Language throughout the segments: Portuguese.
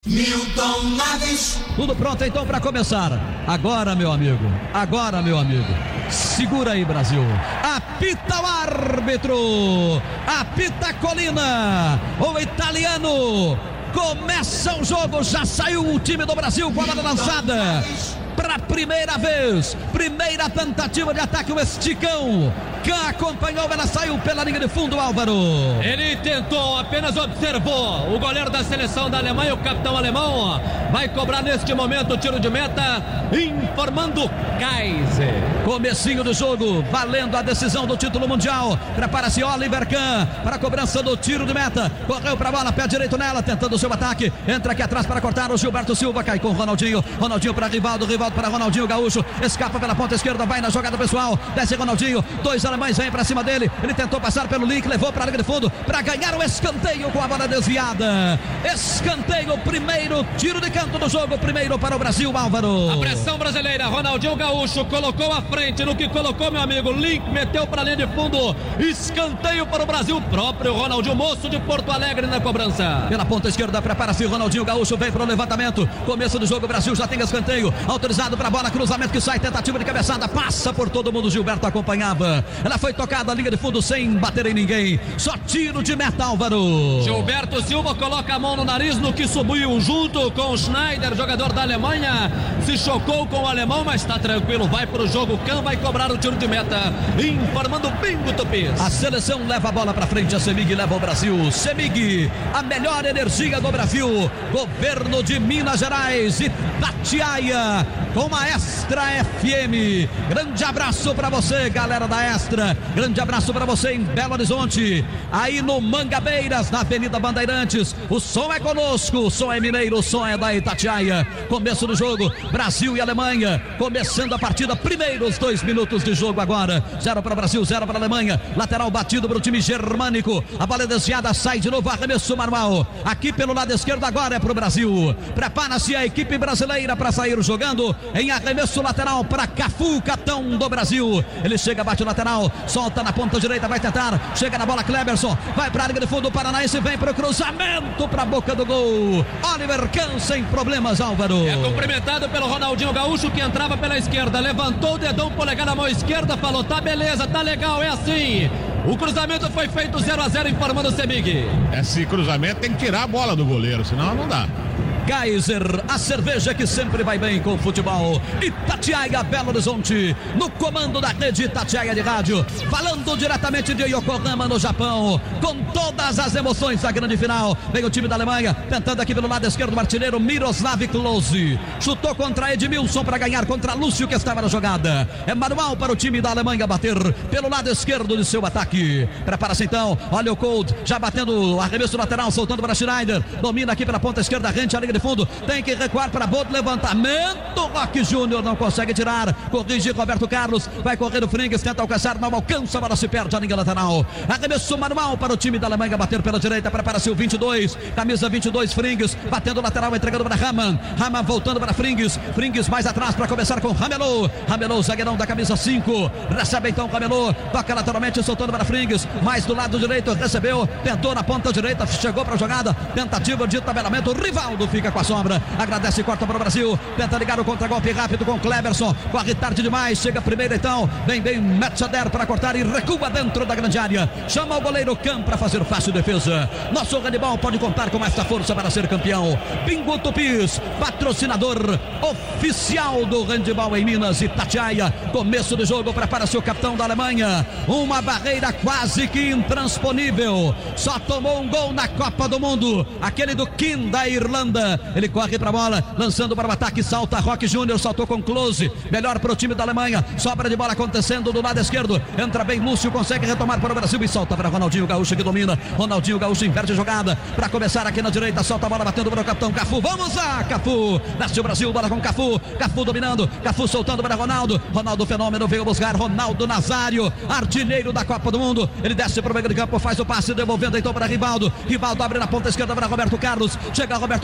Milton Naves. Tudo pronto então para começar. Agora, meu amigo. Segura aí, Brasil. Apita o árbitro. Apita a Colina. O italiano. Começa o jogo. Já saiu o time do Brasil com a bola lançada. Para a primeira vez. Primeira tentativa de ataque. O esticão. Que acompanhou, ela saiu pela linha de fundo, Álvaro. Ele tentou, apenas observou. O goleiro da seleção da Alemanha, o capitão alemão, vai cobrar neste momento o tiro de meta, informando Kaiser. Comecinho do jogo, valendo a decisão do título mundial. Prepara-se Oliver Kahn para a cobrança do tiro de meta. Correu para a bola, pé direito nela, tentando o seu ataque. Entra aqui atrás para cortar o Gilberto Silva, cai com o Ronaldinho. Ronaldinho para Rivaldo, Rivaldo para Ronaldinho Gaúcho. Escapa pela ponta esquerda, vai na jogada pessoal. Desce Ronaldinho, dois alemães vêm para cima dele. Ele tentou passar pelo link, levou para a linha de fundo para ganhar o escanteio com a bola desviada. Escanteio, primeiro tiro de canto do jogo, primeiro para o Brasil, Álvaro. A pressão brasileira, Ronaldinho Gaúcho colocou à frente, no que colocou, meu amigo, link meteu para a linha de fundo. Escanteio para o Brasil, o próprio Ronaldinho, moço de Porto Alegre na cobrança. Pela ponta esquerda, prepara-se Ronaldinho Gaúcho, vem para o levantamento. Começo do jogo, o Brasil já tem escanteio. Autorizado para a bola, cruzamento que sai, tentativa de cabeçada, passa por todo mundo, Gilberto acompanhava. Ela foi tocada, linha de fundo sem bater em ninguém. Só tiro de meta, Álvaro. Gilberto Silva coloca a mão no nariz no que subiu junto com o Schneider, jogador da Alemanha. Se chocou com o alemão, mas está tranquilo. Vai para o jogo, Kahn vai cobrar o tiro de meta. Informando Bingo Tupis. A seleção leva a bola para frente, a CEMIG leva o Brasil. CEMIG, a melhor energia do Brasil. Governo de Minas Gerais, Itatiaia, com a Extra FM. Grande abraço para você, galera da Extra. Grande abraço para você em Belo Horizonte, aí no Mangabeiras, na Avenida Bandeirantes. O som é conosco, o som é mineiro, o som é da Itatiaia. Começo do jogo, Brasil e Alemanha, começando a partida, primeiros 2 minutos de jogo agora. 0 para o Brasil, 0 para a Alemanha. Lateral batido para o time germânico. A bola desviada, sai de novo, arremesso manual. Aqui pelo lado esquerdo agora é para o Brasil. Prepara-se a equipe brasileira para sair jogando em arremesso lateral para Cafu, capitão do Brasil. Ele chega, bate o lateral, solta na ponta direita, vai tentar, chega na bola Cleberson, vai para a linha de fundo, o Paranaense vem para o cruzamento, para a boca do gol. Oliver Kahn sem problemas, Álvaro. É cumprimentado pelo Ronaldinho Gaúcho, que entrava pela esquerda, levantou o dedão polegar na mão esquerda, falou, tá beleza, tá legal, é assim. O cruzamento foi feito 0-0, informando o CEMIG. Esse cruzamento tem que tirar a bola do goleiro, senão não dá. Kaiser, a cerveja que sempre vai bem com o futebol. Itatiaia, Belo Horizonte, no comando da rede Itatiaia de rádio, falando diretamente de Yokohama, no Japão, com todas as emoções da grande final. Vem o time da Alemanha, tentando aqui pelo lado esquerdo o artilheiro Miroslav Klose. Chutou contra Edmilson para ganhar contra Lúcio, que estava na jogada. É manual para o time da Alemanha bater pelo lado esquerdo de seu ataque. Prepara-se então, olha o Cold, já batendo arremesso lateral, soltando para Schneider. Domina aqui pela ponta esquerda, rente a linha de fundo, tem que recuar para boa de levantamento. Roque Júnior não consegue tirar, corrige Roberto Carlos, vai correr o Frings, tenta alcançar, não alcança, a bola se perde a linha lateral. Arremesso manual para o time da Alemanha bater pela direita, prepara-se o 22, camisa 22, Frings, batendo lateral, entregando para Raman, Raman voltando para Frings, Frings mais atrás para começar com Ramelô, Ramelô, zagueirão da camisa 5, recebe então Ramelô, toca lateralmente, soltando para Frings, mais do lado direito, recebeu, tentou na ponta direita, chegou para a jogada, tentativa de tabelamento, Rivaldo fica com a sombra, agradece e corta para o Brasil, tenta ligar o contragolpe rápido com Cleberson, corre tarde demais, chega primeiro então, vem bem Metzader para cortar e recua dentro da grande área, chama o goleiro Kahn para fazer fácil defesa. Nosso handebol pode contar com esta força para ser campeão. Bingo Tupis, patrocinador oficial do handebol em Minas, Itatiaia. Começo do jogo, prepara-se o capitão da Alemanha, uma barreira quase que intransponível, só tomou um gol na Copa do Mundo, aquele do Kim da Irlanda. Ele corre para a bola, lançando para o ataque, salta Roque Júnior, saltou com Klose, melhor para o time da Alemanha, sobra de bola acontecendo do lado esquerdo, entra bem Lúcio, consegue retomar para o Brasil e salta para Ronaldinho Gaúcho, que domina. Ronaldinho Gaúcho inverte a jogada para começar aqui na direita, solta a bola batendo para o capitão Cafu, vamos lá Cafu, nasce o Brasil, bola com Cafu, Cafu dominando, Cafu soltando para Ronaldo, Ronaldo fenômeno, veio buscar Ronaldo Nazário, artilheiro da Copa do Mundo, ele desce para o meio de campo, faz o passe, devolvendo então para Rivaldo, Rivaldo abre na ponta esquerda para Roberto Carlos, chega Roberto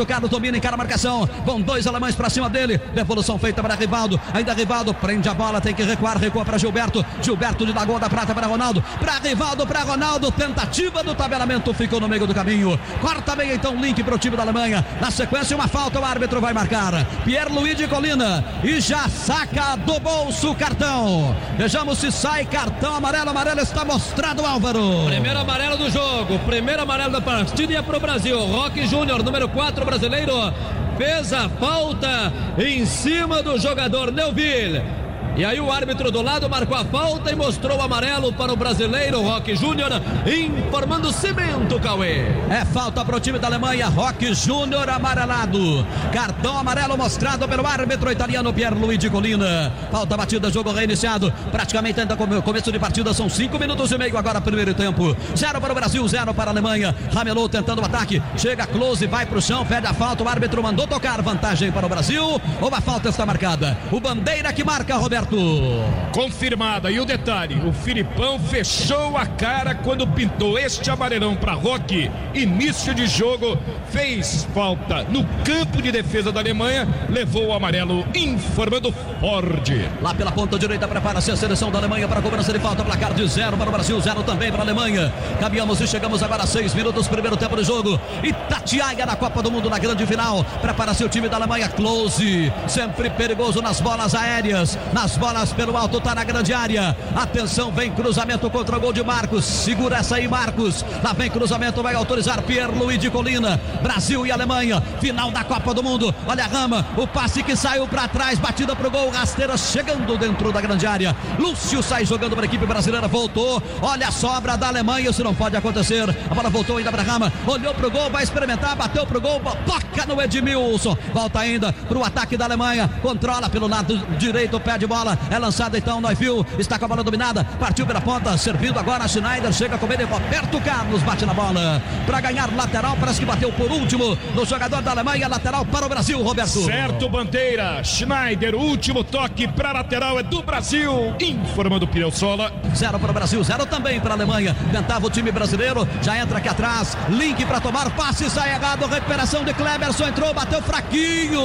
Carlos domina, encara a marcação. Vão dois alemães pra cima dele. Devolução feita para Rivaldo. Ainda Rivaldo prende a bola, tem que recuar. Recua para Gilberto. Gilberto de Lagoa da Prata para Ronaldo. Para Rivaldo, para Ronaldo. Tentativa do tabelamento, ficou no meio do caminho. Corta bem então o link pro time da Alemanha. Na sequência, uma falta, o árbitro vai marcar. Pierluigi Colina. E já saca do bolso o cartão. Vejamos se sai cartão amarelo. Amarelo está mostrado, Álvaro. Primeiro amarelo do jogo. Primeiro amarelo da partida e é pro Brasil. Roque Júnior, número 4 brasileiro, fez a falta em cima do jogador Neuville. E aí o árbitro do lado marcou a falta e mostrou o amarelo para o brasileiro Roque Júnior, informando Cimento, Cauê. É falta para o time da Alemanha, Roque Júnior amarelado. Cartão amarelo mostrado pelo árbitro italiano Pierluigi Colina. Falta batida, jogo reiniciado. Praticamente ainda começo de partida, são 5 minutos e meio agora, primeiro tempo. 0 para o Brasil, 0 para a Alemanha. Ramelot tentando o ataque, chega close, vai para o chão, pede a falta. O árbitro mandou tocar, vantagem para o Brasil. Ou a falta está marcada. O bandeira que marca, Roberto. Confirmada. E o detalhe, o Filipão fechou a cara quando pintou este amarelão para Roque. Início de jogo, fez falta no campo de defesa da Alemanha, levou o amarelo, informando Ford. Lá pela ponta direita prepara-se a seleção da Alemanha para a cobrança de falta. Placar de 0 para o Brasil, 0 também para a Alemanha. Caminhamos e chegamos agora a 6 minutos, primeiro tempo de jogo. Itatiaia na Copa do Mundo, na grande final. Prepara-se o time da Alemanha, close, sempre perigoso nas bolas aéreas, nas bolas pelo alto, tá na grande área. Atenção, vem cruzamento contra o gol de Marcos. Segura essa aí, Marcos. Lá vem cruzamento, vai autorizar Pierluigi Colina. Brasil e Alemanha, final da Copa do Mundo. Olha a Rama, o passe que saiu pra trás, batida pro gol, rasteira chegando dentro da grande área. Lúcio sai jogando para a equipe brasileira, voltou. Olha a sobra da Alemanha, isso não pode acontecer. A bola voltou ainda pra Rama, olhou pro gol, vai experimentar, bateu pro gol, toca no Edmilson. Volta ainda pro ataque da Alemanha, controla pelo lado direito, pé de bola. É lançada então, Neuville está com a bola dominada, partiu pela ponta, servindo agora a Schneider, chega com ele, Roberto Carlos bate na bola para ganhar lateral, parece que bateu por último no jogador da Alemanha, lateral para o Brasil, Roberto. Certo, bandeira, Schneider, o último toque para lateral é do Brasil, informando Pielsola. 0 para o Brasil, 0 também para a Alemanha. Tentava o time brasileiro, já entra aqui atrás, link para tomar, passe, sai errado, recuperação de Kleberson, entrou, bateu fraquinho,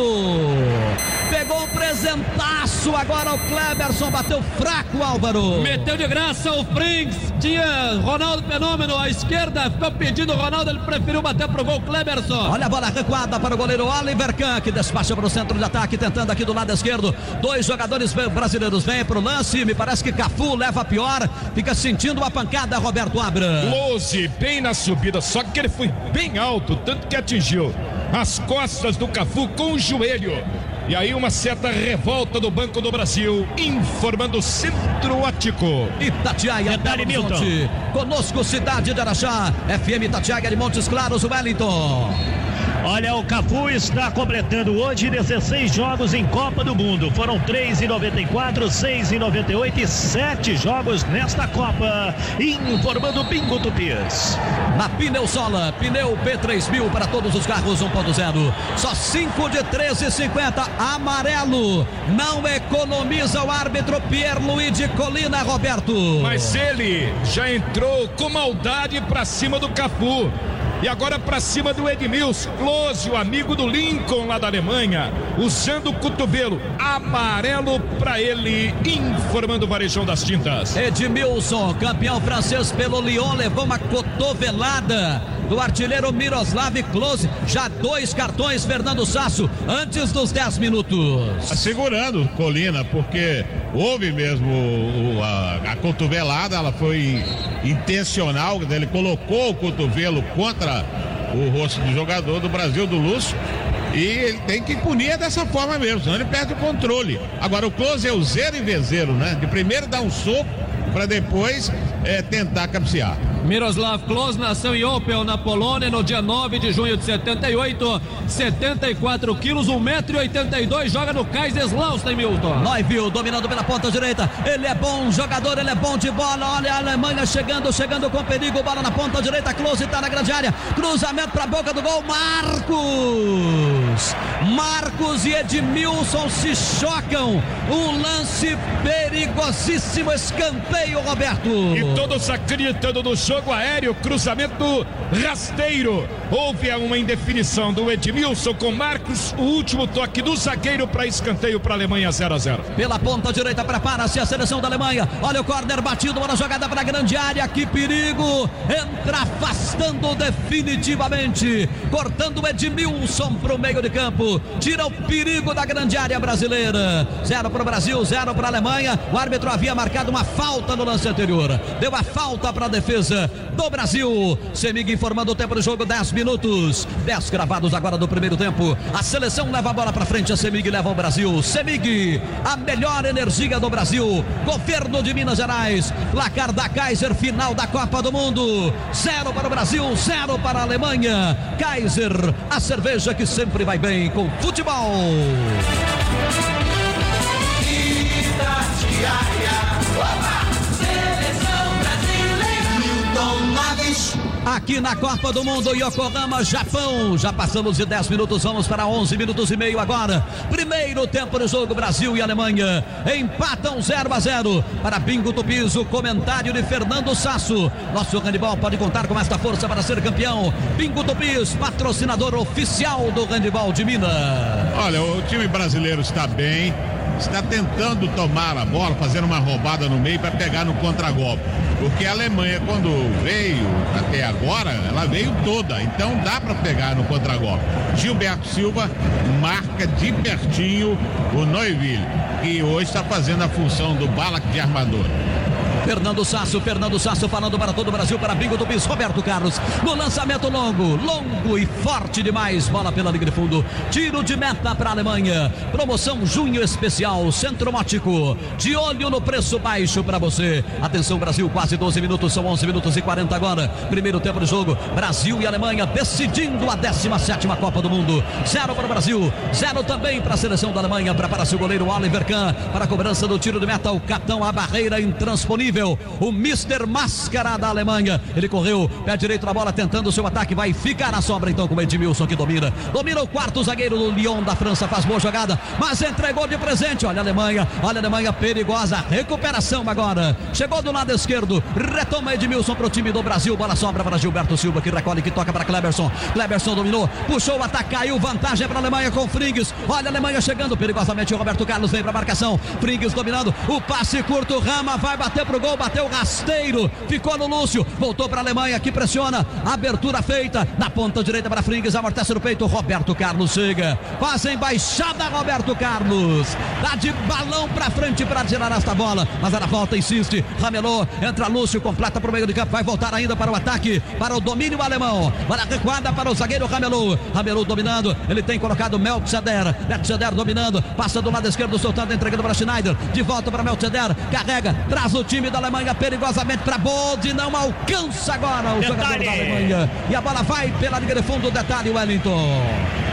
pegou um presentaço agora o Kleberson, bateu fraco, Álvaro. Meteu de graça o Frings, tinha Ronaldo Fenômeno à esquerda, ficou pedindo o Ronaldo, ele preferiu bater pro gol Kleberson. Olha a bola recuada para o goleiro Oliver Kahn, que despacha para o centro de ataque, tentando aqui do lado esquerdo. Dois jogadores brasileiros vêm para o lance, me parece que Cafu leva a pior, fica sentindo uma pancada, Roberto Abra. Close, bem na subida, só que ele foi bem alto, tanto que atingiu as costas do Cafu com o joelho. E aí uma certa revolta do Banco do Brasil, informando o Centro Óptico. Itatiaia, Detalhe, Milton. Conosco, Cidade de Araxá, FM Itatiaia de Montes Claros, Wellington. Olha, o Cafu está completando hoje 16 jogos em Copa do Mundo. Foram 3 em 94, 6 em 98 e 7 jogos nesta Copa. Informando Bingo Tupias. Na Pneu Sola, pneu P3000 para todos os carros 1.0. Só 5 de 13,50. Amarelo. Não economiza o árbitro Pierluigi Colina, Roberto. Mas ele já entrou com maldade para cima do Cafu. E agora para cima do Edmilson, close, o amigo do Lincoln lá da Alemanha, usando o cotovelo, amarelo para ele, informando o Varejão das Tintas. Edmilson, campeão francês pelo Lyon, levou uma cotovelada do artilheiro Miroslav Klose, já 2 cartões, Fernando Sasso, antes dos 10 minutos. Segurando Colina, porque houve mesmo a cotovelada, ela foi intencional, ele colocou o cotovelo contra o rosto do jogador do Brasil, do Lúcio, e ele tem que punir dessa forma mesmo, senão ele perde o controle. Agora o Klose é o zero e vezeiro, né? De primeiro dar um soco para depois tentar cabecear. Miroslav Klose nasceu em Opel, na Polônia, no dia 9 de junho de 78, 74 quilos, 1,82 m, joga no Kaiserslautern, Milton. Neuville dominando pela ponta direita, ele é bom jogador, ele é bom de bola, olha a Alemanha chegando com perigo, bola na ponta direita, Klose está na grande área, cruzamento para a boca do gol, Marcos Marcos e Edmilson se chocam. Um lance perigosíssimo, escanteio, Roberto. E todos acreditando no jogo aéreo, cruzamento rasteiro. Houve uma indefinição do Edmilson com Marcos, o último toque do zagueiro para escanteio para a Alemanha, 0-0. Pela ponta direita prepara-se a seleção da Alemanha. Olha o córner batido, uma jogada para a grande área. Que perigo! Entra afastando definitivamente, cortando o Edmilson para o meio de campo. Tira o perigo da grande área brasileira. 0 para o Brasil, 0 para a Alemanha. O árbitro havia marcado uma falta no lance anterior. Deu a falta para a defesa do Brasil. Semig informando o tempo do jogo, 10 minutos. 10 gravados agora do primeiro tempo. A seleção leva a bola para frente, a Semig leva o Brasil. Semig, a melhor energia do Brasil. Governo de Minas Gerais. Placar da Kaiser, final da Copa do Mundo. 0 para o Brasil, 0 para a Alemanha. Kaiser, a cerveja que sempre vai bem com futebol. Aqui na Copa do Mundo, Yokohama, Japão. Já passamos de 10 minutos, vamos para 11 minutos e meio agora. Primeiro tempo do jogo, Brasil e Alemanha empatam 0-0. Para Bingo Tupis, o comentário de Fernando Sasso. Nosso handebol pode contar com esta força para ser campeão. Bingo Tupis, patrocinador oficial do handebol de Minas. Olha, o time brasileiro está bem. Está tentando tomar a bola, fazendo uma roubada no meio para pegar no contragolpe. Porque a Alemanha, quando veio até agora, ela veio toda. Então dá para pegar no contragolpe. Gilberto Silva marca de pertinho o Neuville, que hoje está fazendo a função do Ballack de armador. Fernando Sasso falando para todo o Brasil, para Bingo do Bis, Roberto Carlos, no lançamento longo e forte demais, bola pela linha de fundo, tiro de meta para a Alemanha, promoção junho especial, Centro Mótico, de olho no preço baixo para você. Atenção Brasil, quase 12 minutos, são 11 minutos e 40 agora, primeiro tempo do jogo, Brasil e Alemanha decidindo a 17ª Copa do Mundo. 0 para o Brasil, 0 também para a seleção da Alemanha. Prepara-se o goleiro Oliver Kahn para a cobrança do tiro de meta, o capitão, a barreira intransponível, o Mr. Máscara da Alemanha. Ele correu, pé direito na bola, tentando o seu ataque, vai ficar na sobra então com o Edmilson, que domina o quarto zagueiro do Lyon da França, faz boa jogada, mas entregou de presente. Olha a Alemanha perigosa, recuperação agora, chegou do lado esquerdo, retoma Edmilson para o time do Brasil, bola sobra para Gilberto Silva, que recolhe, que toca para Kleberson dominou, puxou o ataque, caiu, vantagem para a Alemanha com Frings. Olha a Alemanha chegando perigosamente, o Roberto Carlos vem para a marcação, Frings dominando, o passe curto, Rama vai bater pro gol, bateu rasteiro, ficou no Lúcio, voltou para a Alemanha, que pressiona, abertura feita, na ponta direita para Frings, amortece no peito, Roberto Carlos chega, faz a embaixada, Roberto Carlos, dá de balão para frente para tirar esta bola, mas era volta, insiste, Ramelô, entra Lúcio, completa para o meio de campo, vai voltar ainda para o ataque, para o domínio alemão, para a recuada para o zagueiro Ramelô dominando, ele tem colocado Melcheder dominando, passa do lado esquerdo, soltando, entregando para Schneider, de volta para Melcheder, carrega, traz o time da Alemanha perigosamente para Bold, não alcança agora o jogador da Alemanha, e a bola vai pela linha de fundo, detalhe, Wellington.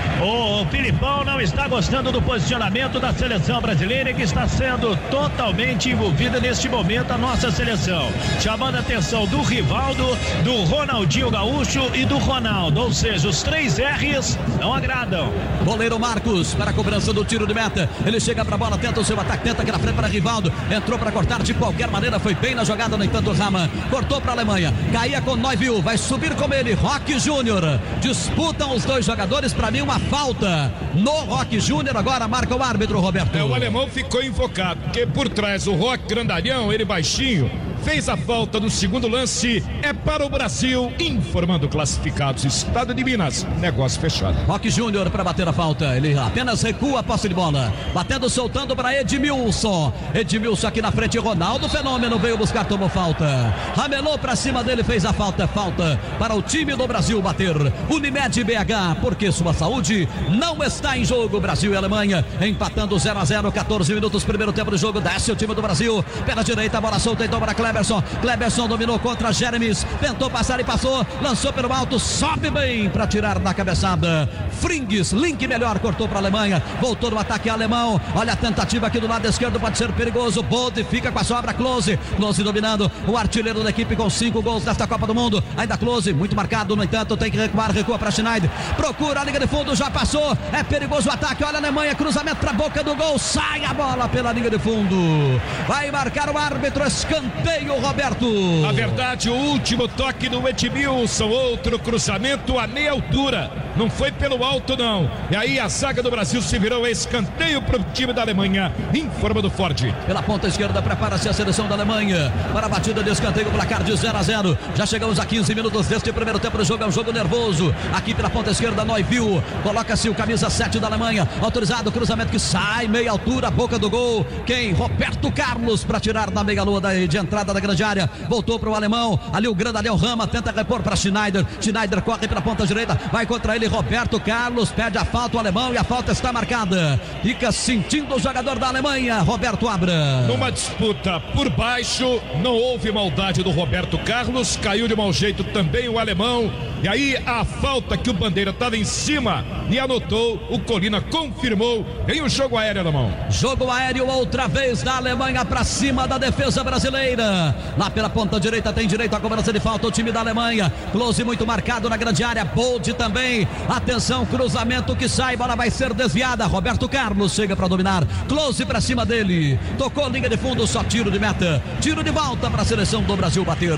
O Filipão não está gostando do posicionamento da seleção brasileira, que está sendo totalmente envolvida neste momento a nossa seleção, chamando a atenção do Rivaldo, do Ronaldinho Gaúcho e do Ronaldo, ou seja, os 3 R's não agradam. Goleiro Marcos para a cobrança do tiro de meta, ele chega para a bola, tenta o seu ataque, tenta aqui na frente para Rivaldo, entrou para cortar de qualquer maneira, foi bem na jogada, no entanto Rama cortou para a Alemanha, caía com Neuville, vai subir com ele, Roque Júnior, disputam os dois jogadores, para mim uma falta no Roque Júnior, agora marca o árbitro, Roberto. O alemão ficou invocado, porque por trás o Roque grandalhão, ele baixinho, fez a falta no segundo lance, é para o Brasil, informando classificados, Estado de Minas, negócio fechado. Roque Júnior para bater a falta, ele apenas recua a posse de bola, batendo, soltando para Edmilson aqui na frente, Ronaldo Fenômeno veio buscar, tomou falta, Ramelô para cima dele, fez a falta para o time do Brasil bater. Unimed BH, porque sua saúde não está em jogo. Brasil e Alemanha empatando 0-0, 14 minutos, primeiro tempo do jogo, desce o time do Brasil, pela direita, bola solta então para Kleber. Kleberson dominou contra Jeremies, tentou passar e passou, lançou pelo alto, sobe bem para tirar na cabeçada. Frings, link melhor, cortou para a Alemanha, voltou no ataque alemão. Olha a tentativa aqui do lado esquerdo, pode ser perigoso. Bode fica com a sobra, Klose dominando, o artilheiro da equipe com 5 gols nesta Copa do Mundo. Ainda Klose, muito marcado, no entanto tem que recuar, recua para Schneider, procura a linha de fundo, já passou, é perigoso o ataque. Olha a Alemanha, cruzamento para a boca do gol, sai a bola pela linha de fundo, vai marcar o árbitro, escanteio, Roberto. A verdade, o último toque do Edmilson, outro cruzamento a meia altura, não foi pelo alto não, e aí a zaga do Brasil se virou, escanteio para o time da Alemanha, informa do Ford. Pela ponta esquerda prepara-se a seleção da Alemanha para a batida de escanteio, placar de 0-0, já chegamos a 15 minutos deste primeiro tempo do jogo, é um jogo nervoso, aqui pela ponta esquerda Neuville, coloca-se o camisa 7 da Alemanha, autorizado, cruzamento que sai, meia altura, boca do gol, quem? Roberto Carlos para tirar na meia lua de entrada da grande área, voltou para o alemão, ali o grandalhão Rama, tenta repor para Schneider corre pela ponta direita, vai contra ele Roberto Carlos, pede a falta o alemão e a falta está marcada, fica sentindo o jogador da Alemanha, Roberto Abra. Numa disputa por baixo, não houve maldade do Roberto Carlos, caiu de mau jeito também o alemão, e aí a falta que o Bandeira estava em cima e anotou, o Colina confirmou, em um jogo aéreo, alemão. Jogo aéreo outra vez da Alemanha para cima da defesa brasileira, lá pela ponta direita tem direito à cobrança de falta o time da Alemanha, Klose muito marcado na grande área, Bold também, atenção, cruzamento que sai, bola vai ser desviada, Roberto Carlos chega para dominar, Klose para cima dele, tocou linha de fundo, só tiro de meta, tiro de volta para a seleção do Brasil bater.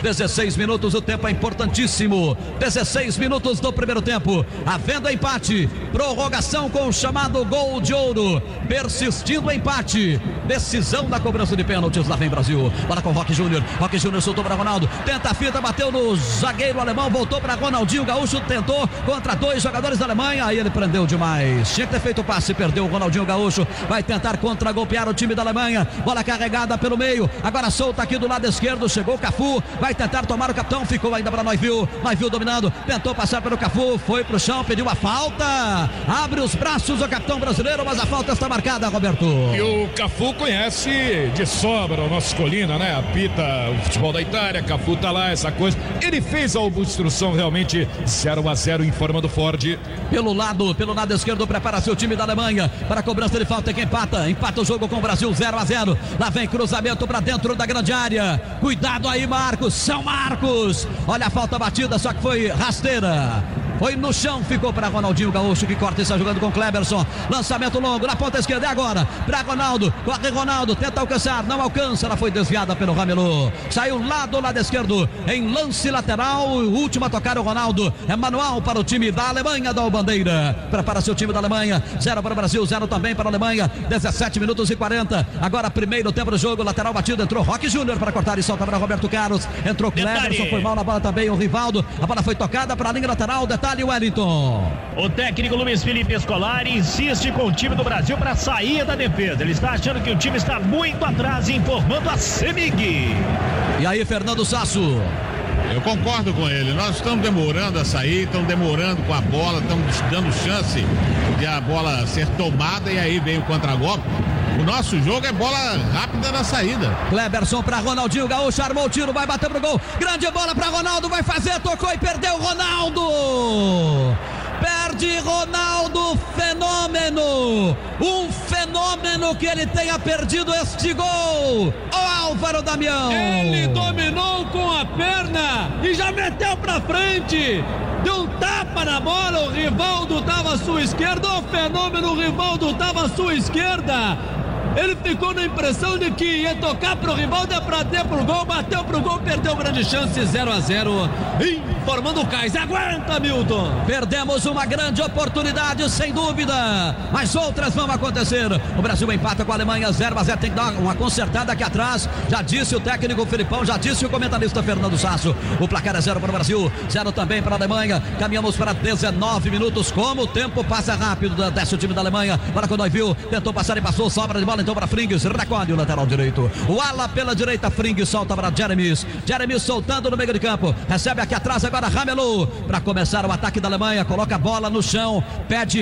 16 minutos, o tempo é importantíssimo, 16 minutos do primeiro tempo, havendo empate, prorrogação com o chamado gol de ouro, persistindo o empate, decisão da cobrança de pênaltis, lá vem Brasil, bola com Roque Júnior soltou para Ronaldo, tenta a fita, bateu no zagueiro alemão, voltou para Ronaldinho Gaúcho, tentou contra 2 jogadores da Alemanha, aí ele prendeu demais, tinha que ter feito o passe, perdeu o Ronaldinho Gaúcho, vai tentar contra-golpear o time da Alemanha, bola carregada pelo meio, agora solta aqui do lado esquerdo, chegou o Cafu, vai tentar tomar o capitão, ficou ainda para Neuville dominando, tentou passar pelo Cafu, foi pro chão, pediu a falta, abre os braços o capitão brasileiro, mas a falta está marcada, Roberto. E o Cafu conhece de sobra o nosso Colina, né? Apita o futebol da Itália, Cafu tá lá, essa coisa, ele fez a obstrução realmente, 0-0 em forma do Ford. Pelo lado esquerdo, prepara-se o time da Alemanha para a cobrança de falta, quem empata o jogo com o Brasil, 0-0, lá vem cruzamento para dentro da grande área, cuidado aí Marcos, São Marcos, olha a falta batida, só que foi rasteira, foi no chão, ficou para Ronaldinho Gaúcho, que corta e está jogando com Kleberson, lançamento longo, na ponta esquerda, é agora, para Ronaldo, corre Ronaldo, tenta alcançar, não alcança, ela foi desviada pelo Ramelô, saiu lá do lado esquerdo, em lance lateral, último a tocar o Ronaldo, é manual para o time da Alemanha, da Bandeira, prepara-se o time da Alemanha, 0 para o Brasil, 0 também para a Alemanha, 17 minutos e 40, agora primeiro tempo do jogo, lateral batido, entrou Roque Júnior para cortar e solta para Roberto Carlos, entrou Kleberson, foi mal na bola também, o Rivaldo, a bola foi tocada para a linha lateral, detalhe Wellington. O técnico Luiz Felipe Scolari insiste com o time do Brasil para sair da defesa, ele está achando que o time está muito atrás, informando a CEMIG. E aí, Fernando Sasso? Eu concordo com ele, nós estamos demorando a sair, estamos demorando com a bola, estamos dando chance de a bola ser tomada e aí vem o contra-golpe. O nosso jogo é bola rápida na saída. Kleberson para Ronaldinho Gaúcho, armou o tiro, vai bater pro gol, grande bola para Ronaldo, vai fazer, tocou e perdeu Ronaldo. Perde Ronaldo, fenômeno, um fenômeno que ele tenha perdido este gol, o Álvaro Damião. Ele dominou com a perna e já meteu pra frente, deu um tapa na bola, o Rivaldo estava à sua esquerda, o fenômeno, o Rivaldo estava à sua esquerda. Ele ficou na impressão de que ia tocar pro Rivaldo, é pra ter pro gol, bateu pro gol, perdeu grande chance, 0-0, informando o Cais, aguenta Milton. Perdemos uma grande oportunidade, sem dúvida, mas outras vão acontecer. O Brasil empata com a Alemanha, 0-0, tem que dar uma consertada aqui atrás, já disse o técnico Filipão, já disse o comentarista Fernando Sasso, o placar é 0 para o Brasil, 0 também para a Alemanha, caminhamos para 19 minutos, como o tempo passa rápido, desce o time da Alemanha, para quando Neuville tentou passar e passou, sobra de bola então para Frings, recolhe o lateral direito. O ala pela direita, Frings solta para Jeremies. Jeremies soltando no meio de campo. Recebe aqui atrás agora Ramelow para começar o ataque da Alemanha. Coloca a bola no chão. Pede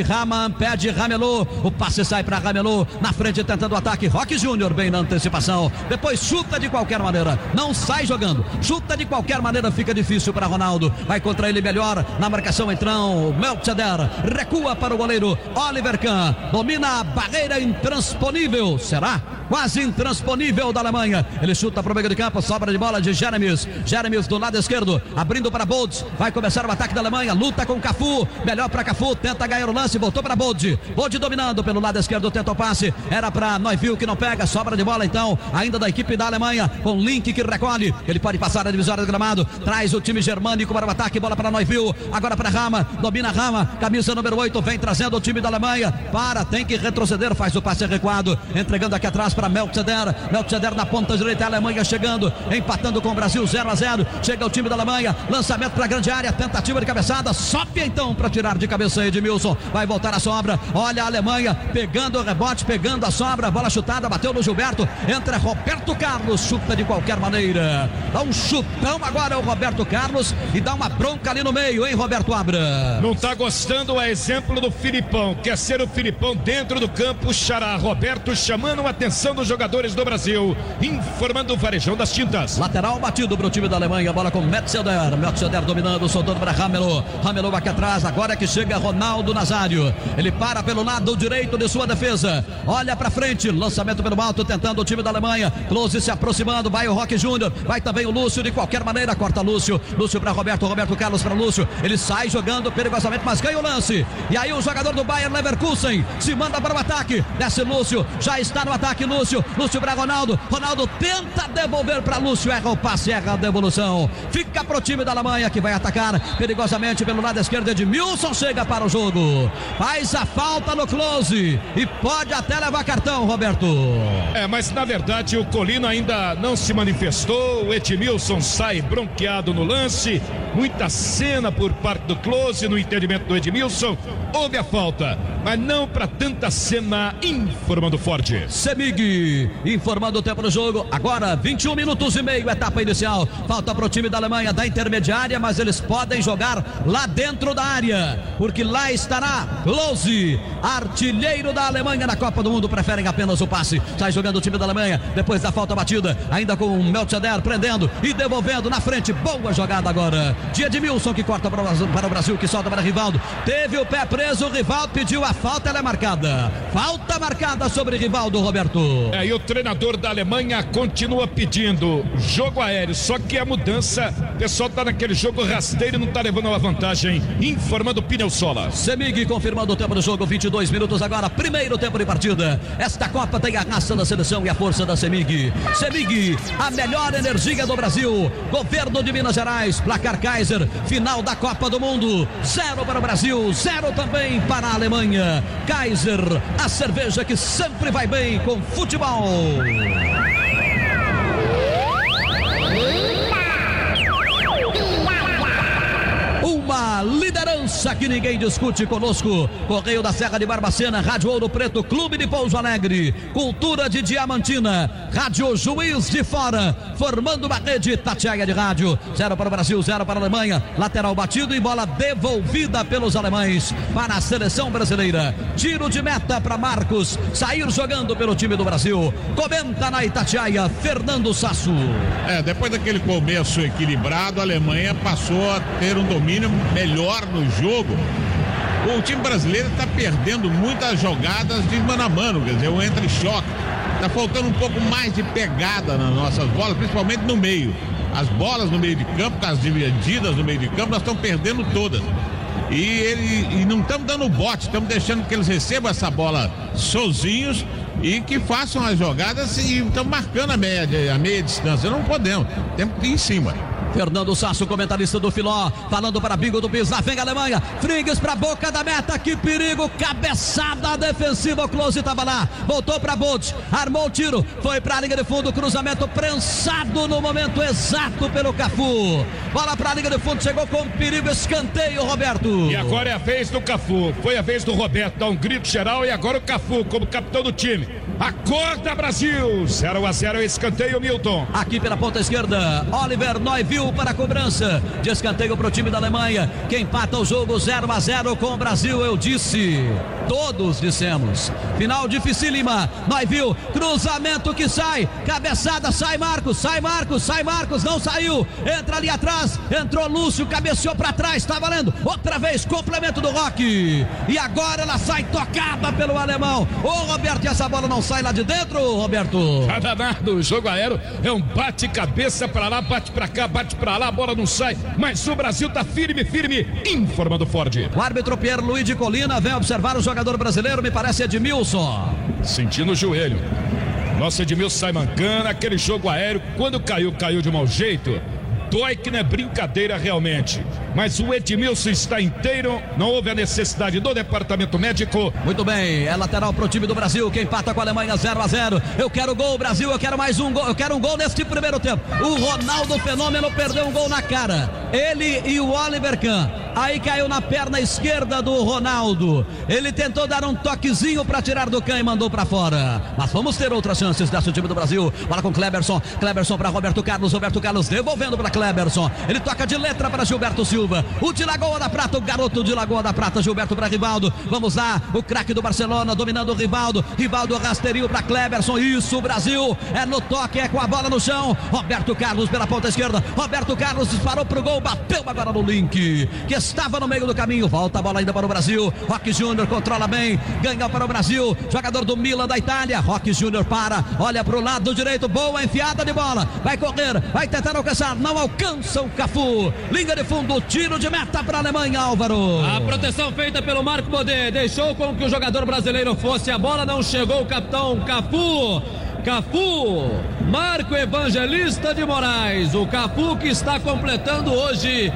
Ramelow. O passe sai para Ramelow. Na frente tentando o ataque. Roque Júnior bem na antecipação. Depois chuta de qualquer maneira. Não sai jogando. Chuta de qualquer maneira. Fica difícil para Ronaldo. Vai contra ele melhor. Na marcação entrão. Melcheder recua para o goleiro Oliver Kahn. Domina a barreira intransponível. Será? Quase intransponível da Alemanha. Ele chuta para o meio de campo. Sobra de bola de Jeremies. Jeremies do lado esquerdo. Abrindo para Bold. Vai começar o ataque da Alemanha. Luta com Cafu. Melhor para Cafu. Tenta ganhar o lance. Voltou para Bold. Bold dominando pelo lado esquerdo. Tenta o passe. Era para Neuville que não pega. Sobra de bola então. Ainda da equipe da Alemanha. Com Link que recolhe. Ele pode passar a divisória do gramado. Traz o time germânico para o ataque. Bola para Neuville. Agora para Rama. Domina Rama. Camisa número 8. Vem trazendo o time da Alemanha. Tem que retroceder. Faz o passe recuado. Entregando aqui atrás para Melcheder. Melcheder na ponta direita. A Alemanha chegando. Empatando com o Brasil 0-0. Chega o time da Alemanha. Lançamento para a grande área. Tentativa de cabeçada. Sobe então para tirar de cabeça Edmilson. Vai voltar a sobra. Olha a Alemanha pegando o rebote. Pegando a sobra. Bola chutada. Bateu no Gilberto. Entra Roberto Carlos. Chuta de qualquer maneira. Dá um chutão agora o Roberto Carlos. E dá uma bronca ali no meio, hein, Roberto Abra? Não tá gostando, a exemplo do Filipão. Quer ser o Filipão dentro do campo. Xará Roberto chamando a atenção dos jogadores do Brasil. Informando o Varejão das Tintas. Lateral batido para o time da Alemanha. Bola com Metzelder. Metzelder dominando, soltando para Ramelow. Ramelow aqui atrás. Agora é que chega Ronaldo Nazário. Ele para pelo lado direito de sua defesa. Olha para frente. Lançamento pelo alto, tentando o time da Alemanha. Close se aproximando. Vai o Roque Júnior. Vai também o Lúcio. De qualquer maneira, corta Lúcio. Lúcio para Roberto. Roberto Carlos para Lúcio. Ele sai jogando perigosamente, mas ganha o lance. E aí o jogador do Bayern Leverkusen se manda para o ataque. Desce Lúcio. Já está no ataque Lúcio. Lúcio para Ronaldo. Ronaldo tenta devolver para Lúcio. Erra o passe, erra a devolução. Fica para o time da Alemanha que vai atacar perigosamente pelo lado esquerdo. Edmilson chega para o jogo. Faz a falta no Close. E pode até levar cartão, Roberto. Mas na verdade o Colina ainda não se manifestou. O Edmilson sai bronqueado no lance. Muita cena por parte do Close. No entendimento do Edmilson, houve a falta, mas não para tanta cena. Informando Ford. Semig informando o tempo do jogo. Agora 21 minutos e meio, etapa inicial. Falta para o time da Alemanha da intermediária, mas eles podem jogar lá dentro da área, porque lá estará Klose, artilheiro da Alemanha na Copa do Mundo. Preferem apenas o passe. Sai jogando o time da Alemanha depois da falta batida, ainda com o Melcheder prendendo e devolvendo na frente. Boa jogada agora de Edmilson, que corta para o Brasil, que solta para Rivaldo. Teve o pé preso, o Rivaldo pediu a falta, ela é marcada. Falta marcada sobre Rivaldo, Roberto. E o treinador da Alemanha continua pedindo jogo aéreo, só que a mudança, o pessoal tá naquele jogo rasteiro e não tá levando a vantagem. Informando Pneu Sola. Semig confirmando o tempo do jogo, 22 minutos agora, primeiro tempo de partida. Esta Copa tem a raça da seleção e a força da Semig. Semig, a melhor energia do Brasil. Governo de Minas Gerais, placar Kaiser, final da Copa do Mundo. 0 para o Brasil, 0 também para a Alemanha. Kaiser, a cerveja que sempre vai bem com futebol. Uma liderança que ninguém discute conosco. Correio da Serra de Barbacena, Rádio Ouro Preto, Clube de Pouso Alegre, Cultura de Diamantina, Rádio Juiz de Fora, formando uma rede Itatiaia de rádio. 0 para o Brasil, 0 para a Alemanha. Lateral batido e bola devolvida pelos alemães para a seleção brasileira. Tiro de meta para Marcos sair jogando pelo time do Brasil. Comenta na Itatiaia Fernando Sasso. Depois daquele começo equilibrado, a Alemanha passou a ter um domínio melhor no jogo. O time brasileiro está perdendo muitas jogadas de mano a mano, quer dizer, o entre-choque. Está faltando um pouco mais de pegada nas nossas bolas, principalmente no meio. As bolas no meio de campo, as divididas no meio de campo, nós estamos perdendo todas. E não estamos dando bote, estamos deixando que eles recebam essa bola sozinhos e que façam as jogadas e estão marcando a meia distância. Não podemos, temos que ir em cima. Fernando Sasso, comentarista do Filó, falando para Bingo do Bis. Lá vem a Alemanha. Frings para a boca da meta. Que perigo. Cabeçada defensiva. O Klose estava lá. Voltou para Bolt. Armou o tiro. Foi para a linha de fundo. Cruzamento prensado no momento exato pelo Cafu. Bola para a linha de fundo. Chegou com perigo. Escanteio, Roberto. E agora é a vez do Cafu. Foi a vez do Roberto. Dá um grito geral. E agora o Cafu, como capitão do time. Acorda, Brasil! 0-0, escanteio, Milton. Aqui pela ponta esquerda, Oliver Neuville para a cobrança de escanteio para o time da Alemanha, que empata o jogo 0-0 com o Brasil. Eu disse, todos dissemos, final dificílima. Neuville, cruzamento que sai, cabeçada, sai Marcos, não saiu, entra ali atrás, entrou Lúcio, cabeceou para trás, tá valendo, outra vez, complemento do Roque, e agora ela sai tocada pelo alemão. Ô Roberto, e essa bola não sai lá de dentro, Roberto? Tá danado, o jogo aéreo é um bate-cabeça pra lá, bate pra cá, bate pra lá, a bola não sai, mas o Brasil tá firme, informando Ford. O árbitro Pierluigi Colina vem observar o jogador brasileiro, me parece Edmilson. Sentindo o joelho. Nosso Edmilson sai mancando, aquele jogo aéreo, quando caiu de mau jeito. Dói que não é brincadeira realmente. Mas o Edmilson está inteiro, não houve a necessidade do departamento médico. Muito bem, é lateral pro time do Brasil, que empata com a Alemanha 0-0. Eu quero gol, Brasil, eu quero mais um gol, eu quero um gol neste primeiro tempo. O Ronaldo Fenômeno perdeu um gol na cara, ele e o Oliver Kahn. Aí caiu na perna esquerda do Ronaldo. Ele tentou dar um toquezinho para tirar do Kahn e mandou para fora. Mas vamos ter outras chances desse time do Brasil. Bola com Kleberson para Roberto Carlos devolvendo para Kleberson. Ele toca de letra para Gilberto Silva. O de Lagoa da Prata, o garoto de Lagoa da Prata, Gilberto para Rivaldo. Vamos lá, o craque do Barcelona dominando o Rivaldo. Rivaldo rasteirinho para Kleberson. Isso, Brasil, é no toque, é com a bola no chão. Roberto Carlos pela ponta esquerda. Roberto Carlos disparou pro gol, bateu agora no Link, que estava no meio do caminho. Volta a bola ainda para o Brasil. Roque Júnior controla bem, ganha para o Brasil. Jogador do Milan da Itália. Roque Júnior olha para o lado direito. Boa enfiada de bola. Vai correr, vai tentar alcançar. Não alcança o Cafu. Linha de fundo, tiro de meta para a Alemanha, Álvaro. A proteção feita pelo Marco Bodê deixou com que o jogador brasileiro fosse. A bola não chegou. O capitão Cafu, Marco Evangelista de Moraes. O Cafu que está completando hoje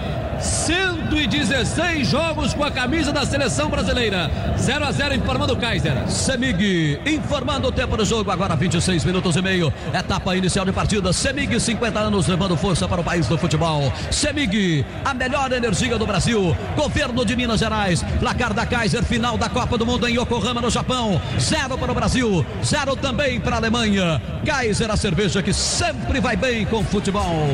116 jogos com a camisa da seleção brasileira. 0-0, informando o Kaiser. Semig informando o tempo do jogo. Agora 26 minutos e meio. Etapa inicial de partida. Semig, 50 anos levando força para o país do futebol. Semig, a melhor energia do Brasil. Governo de Minas Gerais. Placar da Kaiser, final da Copa do Mundo em Yokohama, no Japão. 0 para o Brasil, 0 também para a Alemanha. Kaiser, a cerveja que sempre vai bem com futebol.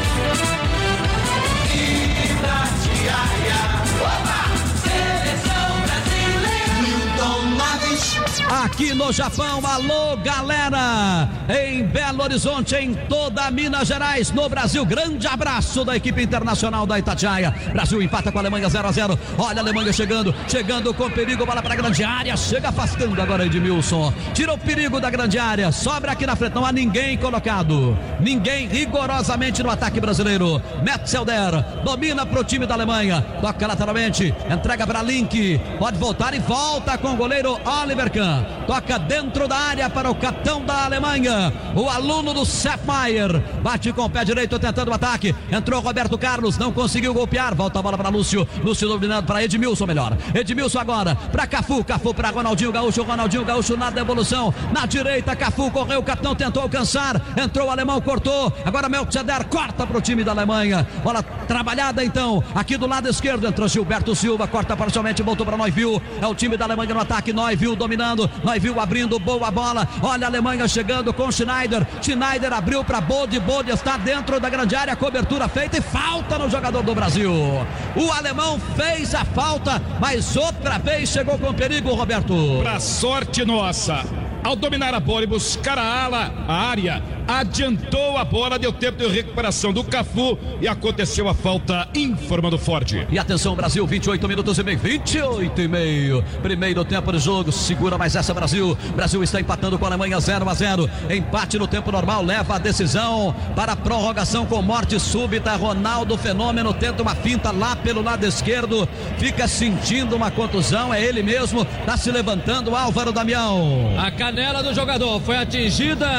Aqui no Japão, alô galera, em Belo Horizonte, em toda Minas Gerais, no Brasil, grande abraço da equipe internacional da Itatiaia. Brasil empata com a Alemanha 0-0, olha a Alemanha chegando com perigo, bola para a grande área, chega afastando agora Edmilson, tira o perigo da grande área, sobra aqui na frente, não há ninguém colocado, ninguém rigorosamente no ataque brasileiro. Metzelder domina pro time da Alemanha, toca lateralmente, entrega para Link, pode voltar e volta com o goleiro Oliver Kahn. Toca dentro da área para o capitão da Alemanha, o aluno do Sepp Maier, bate com o pé direito tentando o ataque, entrou Roberto Carlos, não conseguiu golpear, volta a bola para Lúcio dominando para Edmilson, melhor, Edmilson agora para Cafu para Ronaldinho Gaúcho na devolução, na direita Cafu correu, o capitão tentou alcançar, entrou o alemão, cortou, agora Melcheder corta para o time da Alemanha, bola trabalhada então, aqui do lado esquerdo, entrou Gilberto Silva, corta parcialmente, voltou para Neuville, é o time da Alemanha no ataque, Neuville dominando, Neuville abrindo, boa bola, olha a Alemanha chegando com Schneider abriu para Bode está dentro da grande área, cobertura feita e falta no jogador do Brasil. O alemão fez a falta, mas outra vez chegou com perigo, Roberto. Pra sorte nossa, ao dominar a bola e buscar a área, adiantou a bola, deu tempo de recuperação do Cafu e aconteceu a falta, informando Ford. E atenção Brasil, 28 minutos e meio, 28 e meio, primeiro tempo de jogo, segura mais essa Brasil está empatando com a Alemanha 0-0, empate no tempo normal, leva a decisão para a prorrogação com morte súbita. Ronaldo Fenômeno tenta uma finta lá pelo lado esquerdo, fica sentindo uma contusão, é ele mesmo, está se levantando, Álvaro Damião. A canela do jogador foi atingida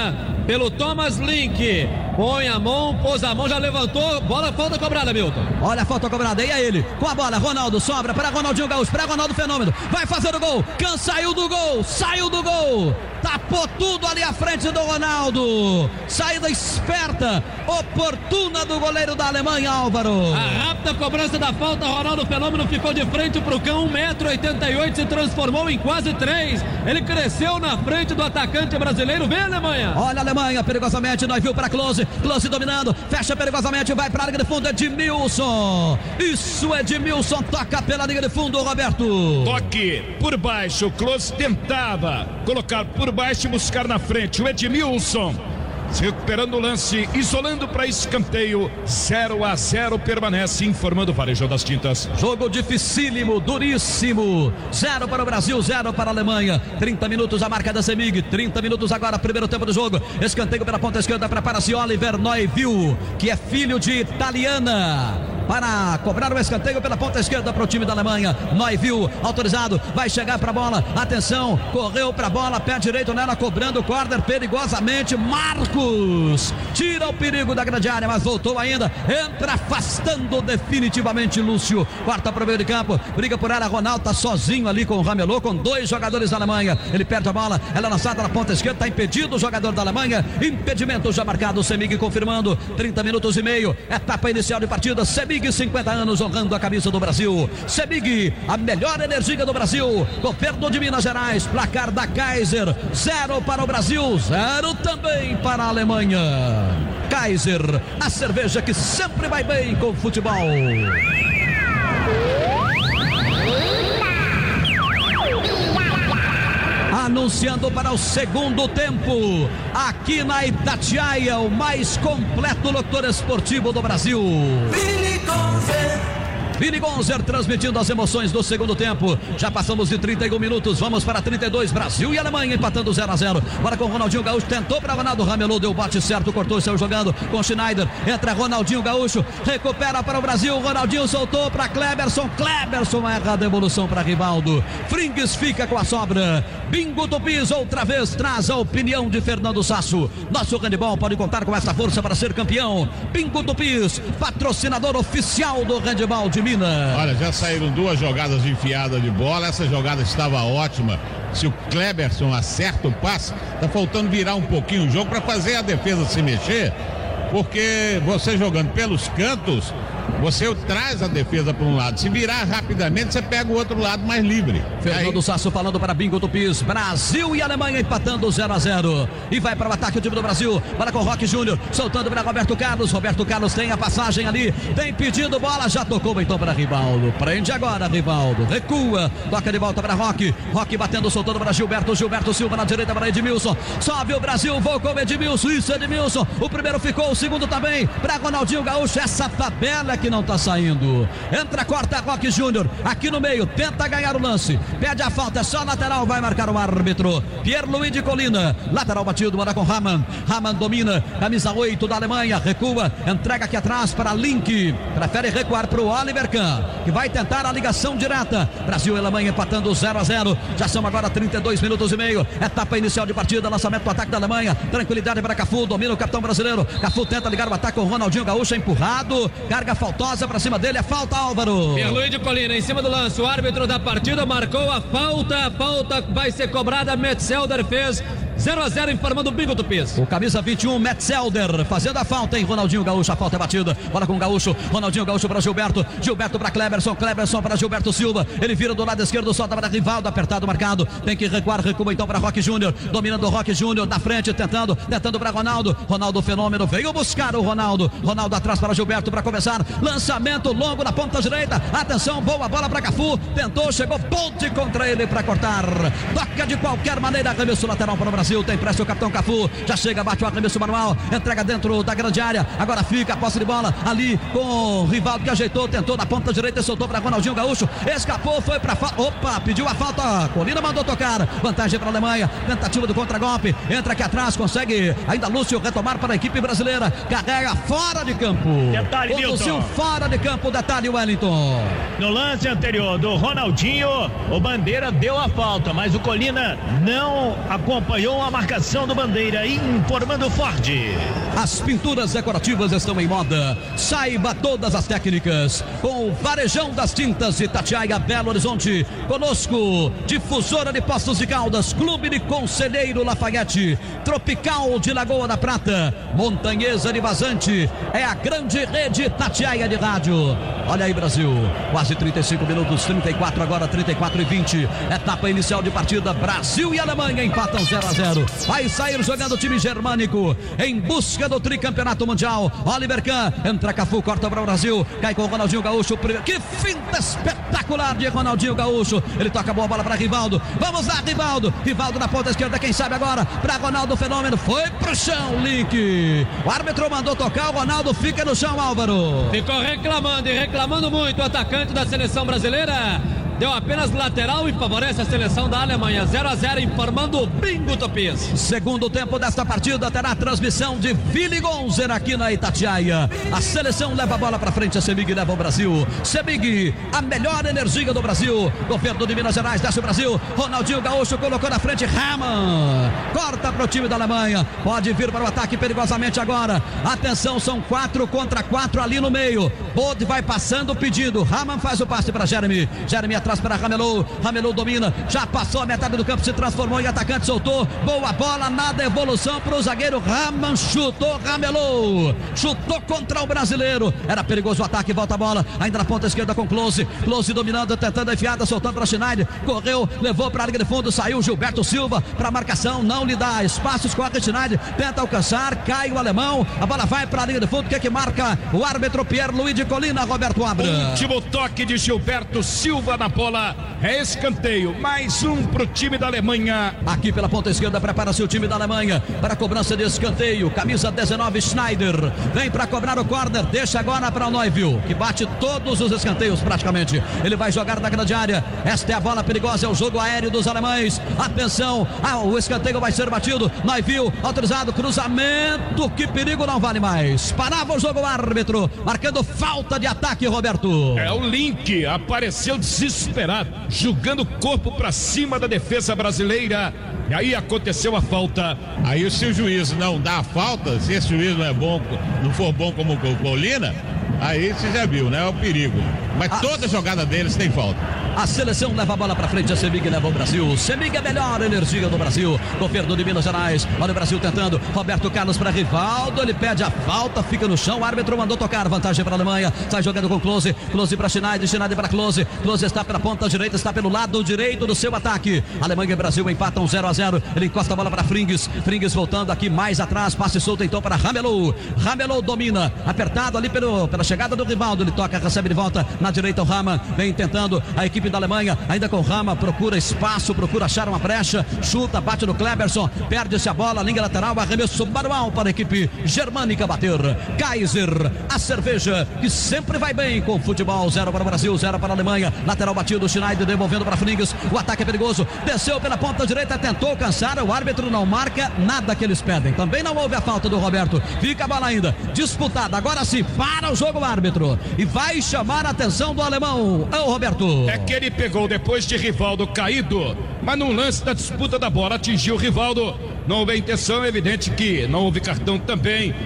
pelo Thomas Link. Põe a mão, pôs a mão, já levantou. Bola, falta cobrada, Milton. Olha a falta cobrada, e é ele, com a bola, Ronaldo sobra para Ronaldinho Gaúcho, para Ronaldo Fenômeno, vai fazer o gol, saiu do gol, tapou tudo ali à frente do Ronaldo, saída esperta, oportuna do goleiro da Alemanha, Álvaro. A rápida cobrança da falta, Ronaldo Fenômeno ficou de frente pro cão, 1,88 m, se transformou em quase 3, ele cresceu na frente do atacante brasileiro, vem Alemanha. Olha a Alemanha, perigosamente, nós viu para Klose dominando, fecha perigosamente, vai para a linha de fundo, Edmilson, isso, Edmilson toca pela linha de fundo, Roberto. Toque por baixo, o Klose tentava colocar por baixo e buscar na frente, o Edmilson se recuperando o lance, isolando para escanteio, 0-0 permanece, informando o Varejão das Tintas. Jogo dificílimo, duríssimo, 0 para o Brasil, 0 para a Alemanha, 30 minutos a marca da Semig, 30 minutos agora, primeiro tempo do jogo, escanteio pela ponta esquerda, prepara-se Oliver Neuville, que é filho de italiana, para cobrar o escanteio pela ponta esquerda para o time da Alemanha. Neuville, autorizado, vai chegar para a bola, atenção, correu para a bola, pé direito nela, cobrando o corner perigosamente, Marcos, tira o perigo da grande área, mas voltou ainda, entra afastando definitivamente Lúcio, quarta para o meio de campo, briga por área, Ronaldo tá sozinho ali com o Ramelot, com dois jogadores da Alemanha, ele perde a bola, ela é lançada na ponta esquerda, está impedido o jogador da Alemanha, impedimento já marcado, Semig confirmando, 30 minutos e meio, etapa inicial de partida, Semig, 50 anos honrando a camisa do Brasil. Semig, a melhor energia do Brasil. Governo de Minas Gerais, placar da Kaiser, 0 para o Brasil, 0 também para a Alemanha. Kaiser, a cerveja que sempre vai bem com o futebol. Anunciando para o segundo tempo, aqui na Itatiaia, o mais completo locutor esportivo do Brasil. Vini Gonzer transmitindo as emoções do segundo tempo. Já passamos de 31 minutos, vamos para 32. Brasil e Alemanha empatando 0-0. Agora com Ronaldinho Gaúcho, tentou para Ronaldo, Ramelot deu o bote certo, cortou e saiu jogando com Schneider. Entra Ronaldinho Gaúcho, recupera para o Brasil. Ronaldinho soltou para Kleberson. Kleberson erra a devolução para Rivaldo. Frings fica com a sobra. Bingo Tupis outra vez traz a opinião de Fernando Sasso. Nosso handebol pode contar com essa força para ser campeão. Bingo Tupis, patrocinador oficial do handebol de Minas. Olha, já saíram duas jogadas enfiadas de bola, essa jogada estava ótima. Se o Kleberson acerta o passe, tá faltando virar um pouquinho o jogo para fazer a defesa se mexer, porque você jogando pelos cantos, você traz a defesa para um lado, se virar rapidamente você pega o outro lado mais livre. Fernando Sasso falando para Bingo Tupis. Brasil e Alemanha empatando 0-0 e vai para o ataque o time do Brasil, para com o Roque Júnior, soltando para Roberto Carlos. Roberto Carlos tem a passagem ali, tem pedido bola, já tocou então para Rivaldo, prende agora Rivaldo, recua, toca de volta para Roque, Roque batendo, soltando para Gilberto Silva na direita para Edmilson, sobe o Brasil, vou com Edmilson, isso Edmilson, o primeiro ficou, o segundo também para Ronaldinho Gaúcho, essa tabela que não tá saindo, entra, corta Roque Júnior, aqui no meio, tenta ganhar o lance, pede a falta, é só lateral, vai marcar o árbitro, Pierluigi de Colina, lateral batido, manda com Raman domina, camisa 8 da Alemanha, recua, entrega aqui atrás para Link, prefere recuar para o Oliver Kahn, que vai tentar a ligação direta, Brasil e Alemanha empatando 0-0, já são agora 32 minutos e meio, etapa inicial de partida, lançamento do ataque da Alemanha, tranquilidade para Cafu, domina o capitão brasileiro, Cafu tenta ligar o ataque com o Ronaldinho Gaúcho, empurrado, carga faltosa para cima dele, é falta, Álvaro. Pierluigi de Colina em cima do lance, o árbitro da partida marcou a falta vai ser cobrada, Metzelder fez 0-0, informando o Bingo Tupis. O camisa 21, Metzelder, fazendo a falta, hein? Ronaldinho Gaúcho, a falta é batida. Bola com o Gaúcho, Ronaldinho Gaúcho para Gilberto para Kleberson para Gilberto Silva. Ele vira do lado esquerdo, solta para Rivaldo, apertado, marcado. Tem que recuar, recua então para Roque Júnior. Dominando o Roque Júnior na frente, tentando para Ronaldo. Ronaldo Fenômeno, veio buscar o Ronaldo. Ronaldo atrás para Gilberto para começar. Lançamento longo na ponta direita. Atenção, boa bola para Cafu. Tentou, chegou, ponte contra ele para cortar. Toca de qualquer maneira, arremesso lateral para o Brasil. Tem pressa o capitão Cafu, já chega, bate o arremesso manual, entrega dentro da grande área, agora fica a posse de bola ali com o Rivaldo que ajeitou, tentou na ponta direita e soltou para Ronaldinho Gaúcho, escapou, foi para opa, pediu a falta, Colina mandou tocar, vantagem para a Alemanha, tentativa do contragolpe, entra aqui atrás, consegue ainda Lúcio retomar para a equipe brasileira, carrega fora de campo, detalhe, conduziu fora de campo, detalhe Wellington. No lance anterior do Ronaldinho, o Bandeira deu a falta, mas o Colina não acompanhou com a marcação do Bandeira, informando Ford. As pinturas decorativas estão em moda. Saiba todas as técnicas com o Varejão das Tintas de Itatiaia, Belo Horizonte. Conosco, Difusora de Poços de Caldas, Clube de Conselheiro Lafayette, Tropical de Lagoa da Prata, Montanhesa de Vazante. É a grande rede Itatiaia de rádio. Olha aí, Brasil, quase 35 minutos, 34 agora, 34:20. Etapa inicial de partida, Brasil e Alemanha empatam 0-0. Vai sair jogando o time germânico em busca do tricampeonato mundial. Oliver Kahn, entra Cafu, corta para o Brasil, cai com o Ronaldinho Gaúcho. Que finta espetacular de Ronaldinho Gaúcho. Ele toca a boa bola para Rivaldo. Vamos lá, Rivaldo. Rivaldo na ponta esquerda, quem sabe agora para Ronaldo Fenômeno. Foi pro chão, Link. O árbitro mandou tocar, o Ronaldo fica no chão, Álvaro. Ficou reclamando e reclamando muito o atacante da seleção brasileira. Deu apenas lateral e favorece a seleção da Alemanha. 0-0, informando o Bingo Topis. Segundo tempo desta partida terá transmissão de Vili Gonzer aqui na Itatiaia. A seleção leva a bola para frente, a Semig leva o Brasil. Semig, a melhor energia do Brasil. Governo de Minas Gerais, desce o Brasil. Ronaldinho Gaúcho colocou na frente, Raman. Corta para o time da Alemanha. Pode vir para o ataque perigosamente agora. Atenção, são 4 contra 4 ali no meio. Bode vai passando pedindo. Raman faz o passe para Jeremy. Jeremy atrás para Ramelou. Ramelou domina, já passou a metade do campo, se transformou em atacante, soltou. Boa bola, nada evolução para o zagueiro Raman. Chutou Ramelou. Chutou contra o brasileiro. Era perigoso o ataque, volta a bola. Ainda na ponta esquerda com Close. Close dominando, tentando a enfiada, soltando para Schneider. Correu, levou para a linha de fundo, saiu Gilberto Silva para a marcação. Não lhe dá espaço, escorre Schneider. Tenta alcançar, cai o alemão. A bola vai para a linha de fundo. Que marca o árbitro Pierre Luiz de Colina, Roberto Abra. Último toque de Gilberto Silva na bola, é escanteio, mais um pro time da Alemanha. Aqui pela ponta esquerda prepara-se o time da Alemanha para a cobrança de escanteio, camisa 19 Schneider, vem para cobrar o corner, deixa agora para o Neuville, que bate todos os escanteios praticamente, ele vai jogar na grande área, esta é a bola perigosa, é o jogo aéreo dos alemães, atenção, o escanteio vai ser batido, Neuville, autorizado, cruzamento, que perigo, não vale mais, parava o jogo o árbitro, marcando falta de ataque, Roberto. É o Link, apareceu desesperado, jogando o corpo para cima da defesa brasileira. E aí aconteceu a falta. Aí se o juiz não dá a falta, se esse juiz não é bom, não for bom como o Colina, aí você já viu, né? É o perigo. Mas toda jogada deles tem falta. A seleção leva a bola para frente, a Semig leva o Brasil. Semig é a melhor energia do Brasil. Governo de Minas Gerais. Olha o Brasil tentando. Roberto Carlos para Rivaldo. Ele pede a falta, fica no chão. O árbitro mandou tocar. Vantagem para a Alemanha. Sai jogando com Close. Close para Schneider. Schneider para Close. Close está pela ponta direita, está pelo lado direito do seu ataque. Alemanha e Brasil empatam 0-0. Ele encosta a bola para Frings. Frings voltando aqui mais atrás. Passe solto então para Ramelou. Ramelou domina. Apertado ali pela chegada do Rivaldo. Ele toca, recebe de volta na direita o Raman. Vem tentando a equipe da Alemanha, ainda com Raman, procura espaço, procura achar uma brecha, chuta, bate no Kleberson, perde-se a bola, linha lateral, arremesso manual para a equipe germânica bater. Kaiser, a cerveja que sempre vai bem com futebol. 0 para o Brasil, 0 para a Alemanha. Lateral batido, Schneider devolvendo para Frings. O ataque é perigoso, desceu pela ponta direita, tentou alcançar, o árbitro não marca nada que eles pedem. Também não houve a falta do Roberto. Fica a bola ainda disputada. Agora sim, para o jogo o árbitro e vai chamar a atenção do alemão. É o Roberto. É que ele pegou depois de Rivaldo caído, mas num lance da disputa da bola atingiu o Rivaldo. Não houve intenção, é evidente que não houve cartão também.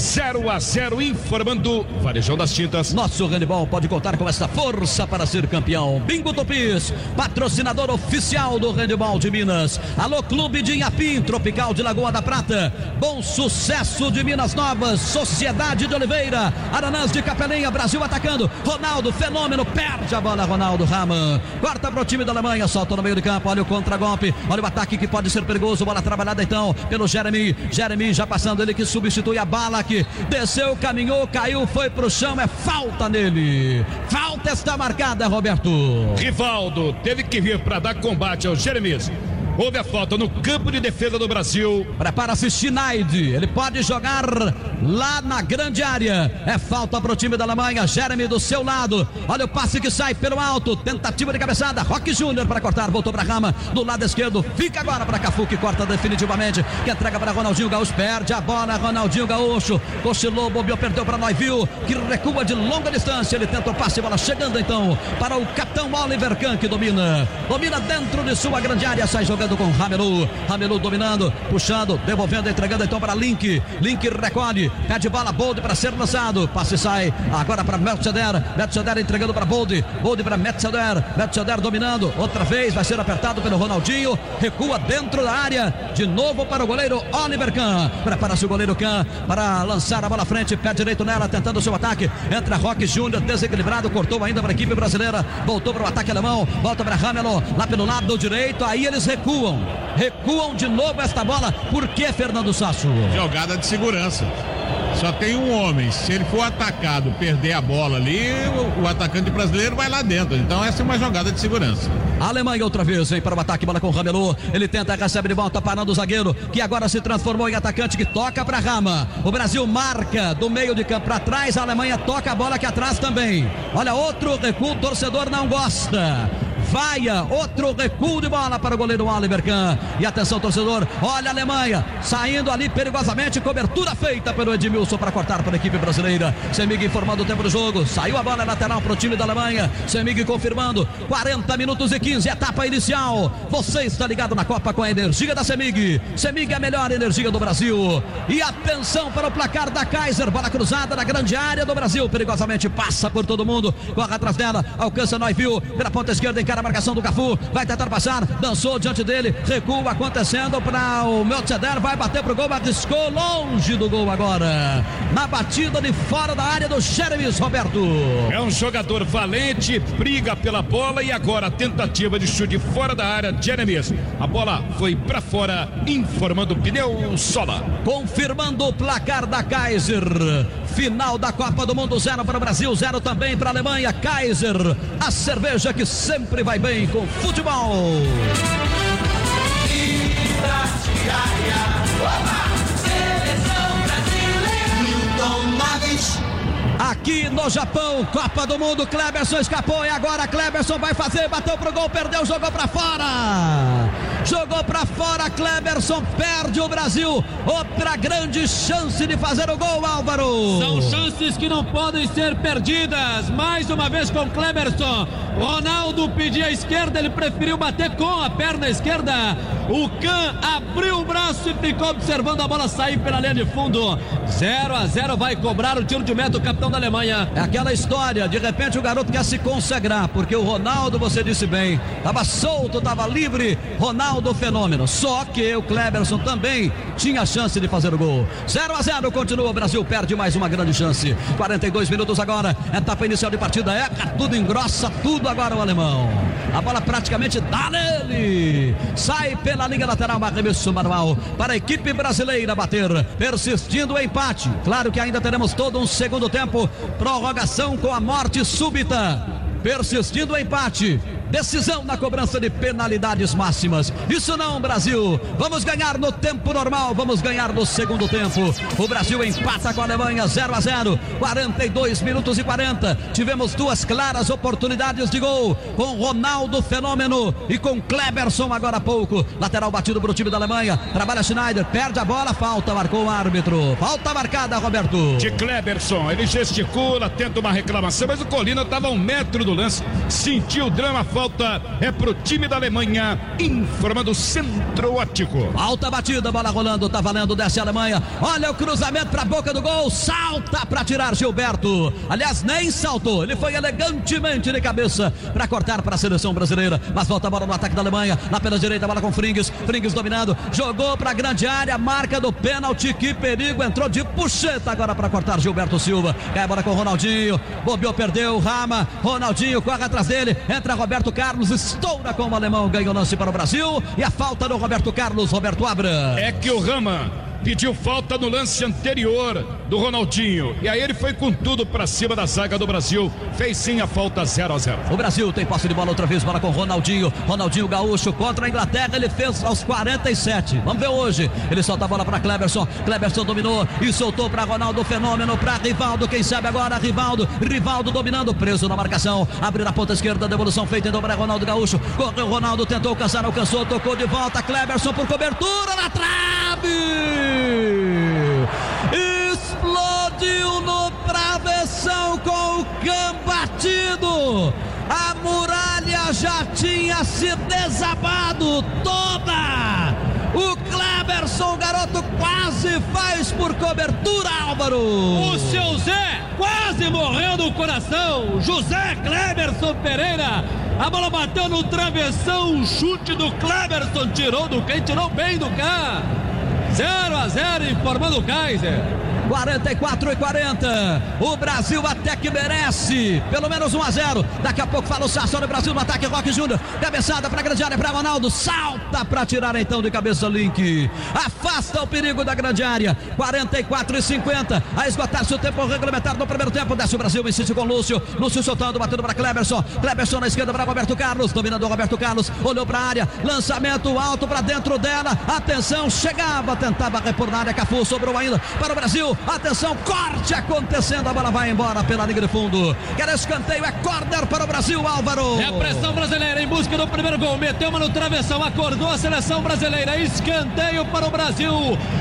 0-0, informando Varejão das Tintas. Nosso handebol pode contar com essa força para ser campeão. Bingo Tupis, patrocinador oficial do handebol de Minas. Alô, Clube de Inhapim, Tropical de Lagoa da Prata. Bom Sucesso de Minas Novas, Sociedade de Oliveira, Aranãs de Capelinha, Brasil atacando. Ronaldo, Fenômeno, perde a bola, Ronaldo Raman. Corta para o time da Alemanha, solta no meio de campo, olha o contra-golpe, olha o ataque que pode ser perigoso. Bola trabalhada então pelo Jeremy. Jeremy já passando, ele que substitui a bala. Desceu, caminhou, caiu, foi pro chão, é falta nele. Falta está marcada, Roberto. Rivaldo teve que vir para dar combate ao Jeremies. Houve a falta no campo de defesa do Brasil. Prepara-se Schneider, ele pode jogar lá na grande área. É falta para o time da Alemanha. Jeremy do seu lado, olha o passe que sai pelo alto, tentativa de cabeçada, Roque Júnior para cortar, voltou para Raman, do lado esquerdo, fica agora para Cafu, que corta definitivamente, que entrega para Ronaldinho Gaúcho, perde a bola, Ronaldinho Gaúcho, cochilou, bobeou, perdeu para Neuville, que recua de longa distância, ele tenta o passe, bola chegando então para o capitão Oliver Kahn, que domina dentro de sua grande área, sai jogando jogando com Ramelô dominando, puxando, devolvendo, entregando então para Link recolhe, pede bola, Bold para ser lançado, passe sai, agora para Metzelder entregando para Bold para Metzelder dominando, outra vez vai ser apertado pelo Ronaldinho, recua dentro da área, de novo para o goleiro Oliver Kahn, prepara-se o goleiro Kahn para lançar a bola à frente, pé direito nela, tentando o seu ataque, entra Roque Júnior, desequilibrado, cortou ainda para a equipe brasileira, voltou para o ataque alemão, volta para Ramelô, lá pelo lado direito, aí eles recuam de novo esta bola, por que, Fernando Sasso? Jogada de segurança. Só tem um homem, se ele for atacado, perder a bola ali, o atacante brasileiro vai lá dentro, então essa é uma jogada de segurança. A Alemanha outra vez vem para o ataque, bola com o Ramelô, ele tenta, recebe de volta, parando o zagueiro, que agora se transformou em atacante, que toca para Rama, o Brasil marca do meio de campo para trás, a Alemanha toca a bola aqui atrás também, olha, outro recuo, o torcedor não gosta. Vaia, outro recuo de bola para o goleiro Oliver Kahn. E atenção, torcedor, olha a Alemanha saindo ali perigosamente, cobertura feita pelo Edmilson para cortar para a equipe brasileira. Semig informando o tempo do jogo, saiu a bola lateral para o time da Alemanha. Semig confirmando, 40 minutos e 15, etapa inicial. Você está ligado na Copa com a energia da Semig. Semig é a melhor energia do Brasil. E atenção para o placar da Kaiser, bola cruzada na grande área do Brasil, perigosamente passa por todo mundo, corre atrás dela, alcança Neuville pela ponta esquerda, encara a marcação do Cafu, vai tentar passar, dançou diante dele, recua acontecendo para o Metzelder, vai bater pro gol, arriscou longe do gol agora, na batida de fora da área do Jeremies, Roberto. É um jogador valente, briga pela bola e agora a tentativa de chute fora da área, Jeremies. A bola foi para fora, informando o Pneu Sola. Confirmando o placar da Kaiser. Final da Copa do Mundo, 0 para o Brasil, 0 também para a Alemanha. Kaiser, a cerveja que sempre vai bem com futebol. Seleção brasileira. Milton Naves. Aqui no Japão, Copa do Mundo, Kleberson escapou e agora Kleberson vai fazer, bateu pro gol, perdeu, jogou pra fora. Jogou pra fora, Kleberson perde o Brasil. Outra grande chance de fazer o gol, Álvaro. São chances que não podem ser perdidas. Mais uma vez com Kleberson. Ronaldo pedia a esquerda, ele preferiu bater com a perna esquerda. O Kahn abriu o braço e ficou observando a bola sair pela linha de fundo. 0-0, vai cobrar o tiro de meta o capitão da Alemanha. É aquela história, de repente o garoto quer se consagrar, porque o Ronaldo, você disse bem, estava solto, estava livre, Ronaldo fenômeno, só que o Kleberson também tinha chance de fazer o gol. 0-0, continua, o Brasil perde mais uma grande chance. 42 minutos agora, etapa inicial de partida, tudo engrossa, tudo agora o alemão. A bola praticamente dá nele, sai pela linha lateral, arremesso manual para a equipe brasileira bater, persistindo o empate. Claro que ainda teremos todo um segundo tempo, prorrogação com a morte súbita, persistindo o empate. Decisão na cobrança de penalidades máximas. Isso não, Brasil. Vamos ganhar no tempo normal, vamos ganhar no segundo tempo. O Brasil empata com a Alemanha 0-0. 42 minutos e 40. Tivemos duas claras oportunidades de gol, com Ronaldo fenômeno e com Kleberson agora há pouco. Lateral batido para o time da Alemanha. Trabalha Schneider, perde a bola, falta, marcou o árbitro. Falta marcada, Roberto. De Kleberson, ele gesticula, tenta uma reclamação, mas o Colina estava a 1 metro do lance, sentiu o drama, falta é pro time da Alemanha, informando o Centro Óptico. Alta batida, bola rolando, tá valendo, desce a Alemanha. Olha o cruzamento pra boca do gol, salta pra tirar Gilberto. Aliás, nem saltou, ele foi elegantemente de cabeça pra cortar para a seleção brasileira. Mas volta a bola no ataque da Alemanha, lá pela direita, bola com Frings dominando, jogou pra grande área, marca do pênalti, que perigo, entrou de puxeta agora pra cortar Gilberto Silva. Cai a bola com o Ronaldinho, bobeou, perdeu, Rama, Ronaldinho corre atrás dele, entra Roberto Carlos, estoura com o alemão, ganha o lance para o Brasil e a falta do Roberto Carlos, Roberto Abra. É que o Rama pediu falta no lance anterior do Ronaldinho e aí ele foi com tudo pra cima da zaga do Brasil, fez sim a falta 0-0. O Brasil tem posse de bola outra vez, bola com Ronaldinho gaúcho contra a Inglaterra, ele fez aos 47, vamos ver hoje, ele solta a bola para Kleberson dominou e soltou para Ronaldo fenômeno, para Rivaldo, quem sabe agora, Rivaldo dominando, preso na marcação, abre na ponta esquerda, devolução feita então para Ronaldo gaúcho, correu Ronaldo, tentou alcançar, alcançou, tocou de volta, Kleberson por cobertura na trave, explodiu no travessão com o Kahn batido. A muralha já tinha passe desabado, toda. O Cleberson, garoto, quase faz por cobertura, Álvaro. O seu Zé quase morreu no coração. José Cleberson Pereira. A bola bateu no travessão. O chute do Cleberson tirou do Cã, tirou bem do Cã. 0-0, informando o Kaiser. 44-40. O Brasil até que merece pelo menos 1-0. Daqui a pouco fala o Sassão do Brasil no ataque. Roque Júnior, cabeçada para a grande área para Ronaldo, salta para tirar então de cabeça Link, afasta o perigo da grande área. 44-50, a esgotar-se o tempo regulamentar no primeiro tempo. Desce o Brasil, insiste com Lúcio soltando, batendo para Cleberson na esquerda para Roberto Carlos, dominador Roberto Carlos, olhou para a área, lançamento alto para dentro dela, atenção, chegava, tentava repor na área, Cafu, sobrou ainda para o Brasil. Atenção, corte acontecendo, a bola vai embora pela linha de fundo. Quer escanteio, é corner para o Brasil, Álvaro. É a pressão brasileira em busca do primeiro gol. Meteu uma no travessão, acordou a seleção brasileira. Escanteio para o Brasil.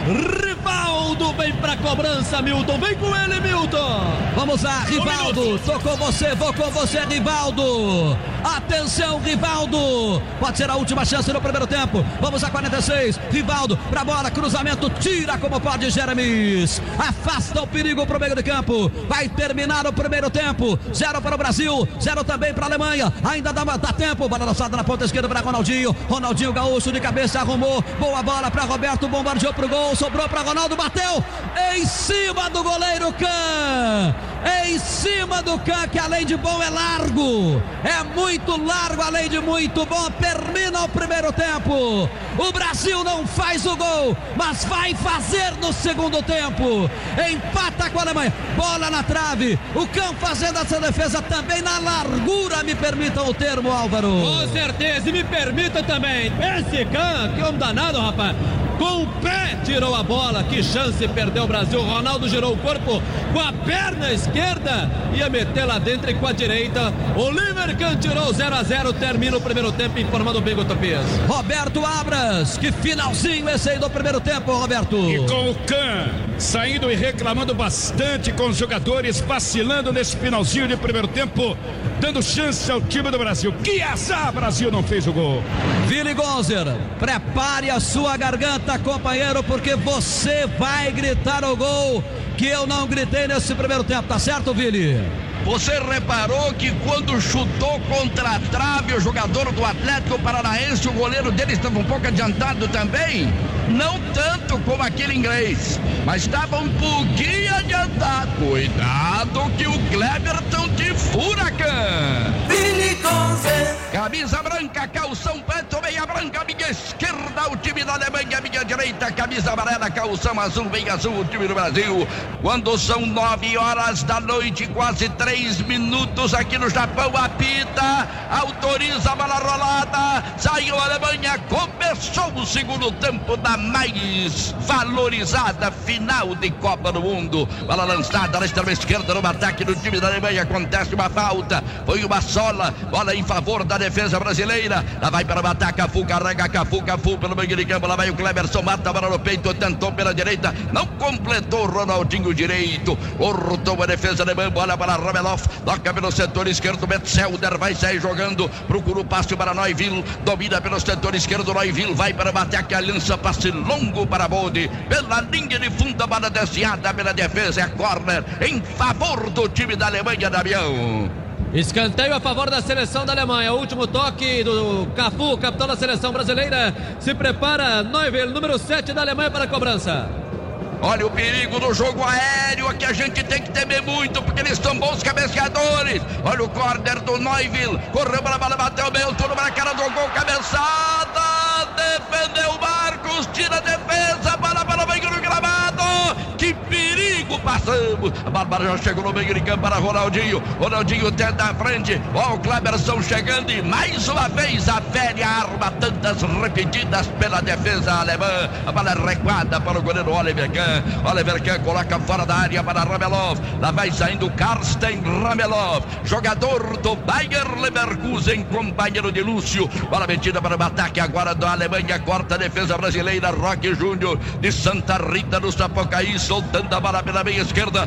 Rivaldo vem para a cobrança, Milton. Vem com ele, Milton. Vamos lá, Rivaldo. Tô com você, vou com você, Rivaldo. Atenção, Rivaldo. Pode ser a última chance no primeiro tempo. Vamos a 46. Rivaldo para a bola, cruzamento, tira como pode Jeremies. Afasta o perigo para o meio de campo. Vai terminar o primeiro tempo. 0 para o Brasil, 0 também para a Alemanha. Ainda dá tempo. Bola lançada na ponta esquerda para Ronaldinho. Ronaldinho gaúcho de cabeça arrumou. Boa bola para Roberto. Bombardeou para o gol. Sobrou para Ronaldo. Bateu em cima do goleiro Cã. Em cima do Cã, que além de bom é largo. É muito largo, além de muito bom. Termina o primeiro tempo. O Brasil não faz o gol, mas vai fazer no segundo tempo. Empata com a Alemanha. Bola na trave. O Cã fazendo essa defesa também na largura, me permitam o termo, Álvaro. Com certeza, e me permita também. Esse Cã, que é um danado, rapaz. Com o pé tirou a bola. Que chance perdeu o Brasil. Ronaldo girou o corpo com a perna esquerda. Ia meter lá dentro e com a direita. Oliver Cã tirou 0-0. Termina o primeiro tempo, informando o Bingo Topias. Roberto Abras. Que finalzinho esse aí do primeiro tempo, Roberto. E com o Cã saindo e reclamando bastante com os jogadores, vacilando nesse finalzinho de primeiro tempo, dando chance ao time do Brasil. Que azar, Brasil não fez o gol. Vili Gonzer, prepare a sua garganta, companheiro, porque você vai gritar o gol que eu não gritei nesse primeiro tempo, tá certo, Vili? Você reparou que quando chutou contra a trave o jogador do Atlético Paranaense, o goleiro dele estava um pouco adiantado também? Não tanto como aquele inglês, mas estava um pouquinho adiantado. Cuidado que o Cleberson te furacão. Billy Gonzer. Camisa branca, calção preto, meia branca, minha esquerda, o time da Alemanha, minha direita, camisa amarela, calção azul, meia azul, o time do Brasil. Quando são 9 horas da noite, quase 3 minutos aqui no Japão, apita, autoriza a bola rolada, saiu a Alemanha, começou o segundo tempo da mais valorizada final de Copa do Mundo. Bola lançada na extrema esquerda no ataque do time da Alemanha, acontece uma falta, foi uma sola, bola em favor da defesa brasileira, lá vai para o ataque, Cafu, carrega Cafu pelo meio de campo, lá vai o Cleberson, mata a bola no peito, tentou pela direita, não completou, Ronaldinho direito, cortou a defesa alemã, bola para Rameloff, toca pelo setor esquerdo, Metzelder vai sair jogando, procura o passe para Neuville, domina pelo setor esquerdo, Neuville vai para o ataque, aliança, passe longo para Bode, pela linha de fundo, a bola desviada pela defesa, é corner em favor do time da Alemanha, Damião. Escanteio a favor da seleção da Alemanha. O último toque do Cafu, capitão da seleção brasileira. Se prepara Neuville, número 7 da Alemanha, para a cobrança. Olha o perigo do jogo aéreo, aqui a gente tem que temer muito, porque eles são bons cabeceadores. Olha o corner do Neuville, correu para a bola, bateu meio turno para a cara do gol, cabeçada, defendeu Marcos, tira a defesa, bola para o meio do gramado, que perigo, passamos, a Bárbara já chegou no meio de campo para Ronaldinho tenta a frente, ó, o Cleberson chegando e mais uma vez a velha arma, tantas repetidas pela defesa alemã, a bola recuada para o goleiro Oliver Kahn coloca fora da área para Rameloff, lá vai saindo Karsten Rameloff, jogador do Bayer Leverkusen, companheiro de Lúcio, bola metida para o ataque agora da Alemanha, corta a defesa brasileira, Roque Júnior de Santa Rita do Sapucaí, soltando a bola pela meia esquerda,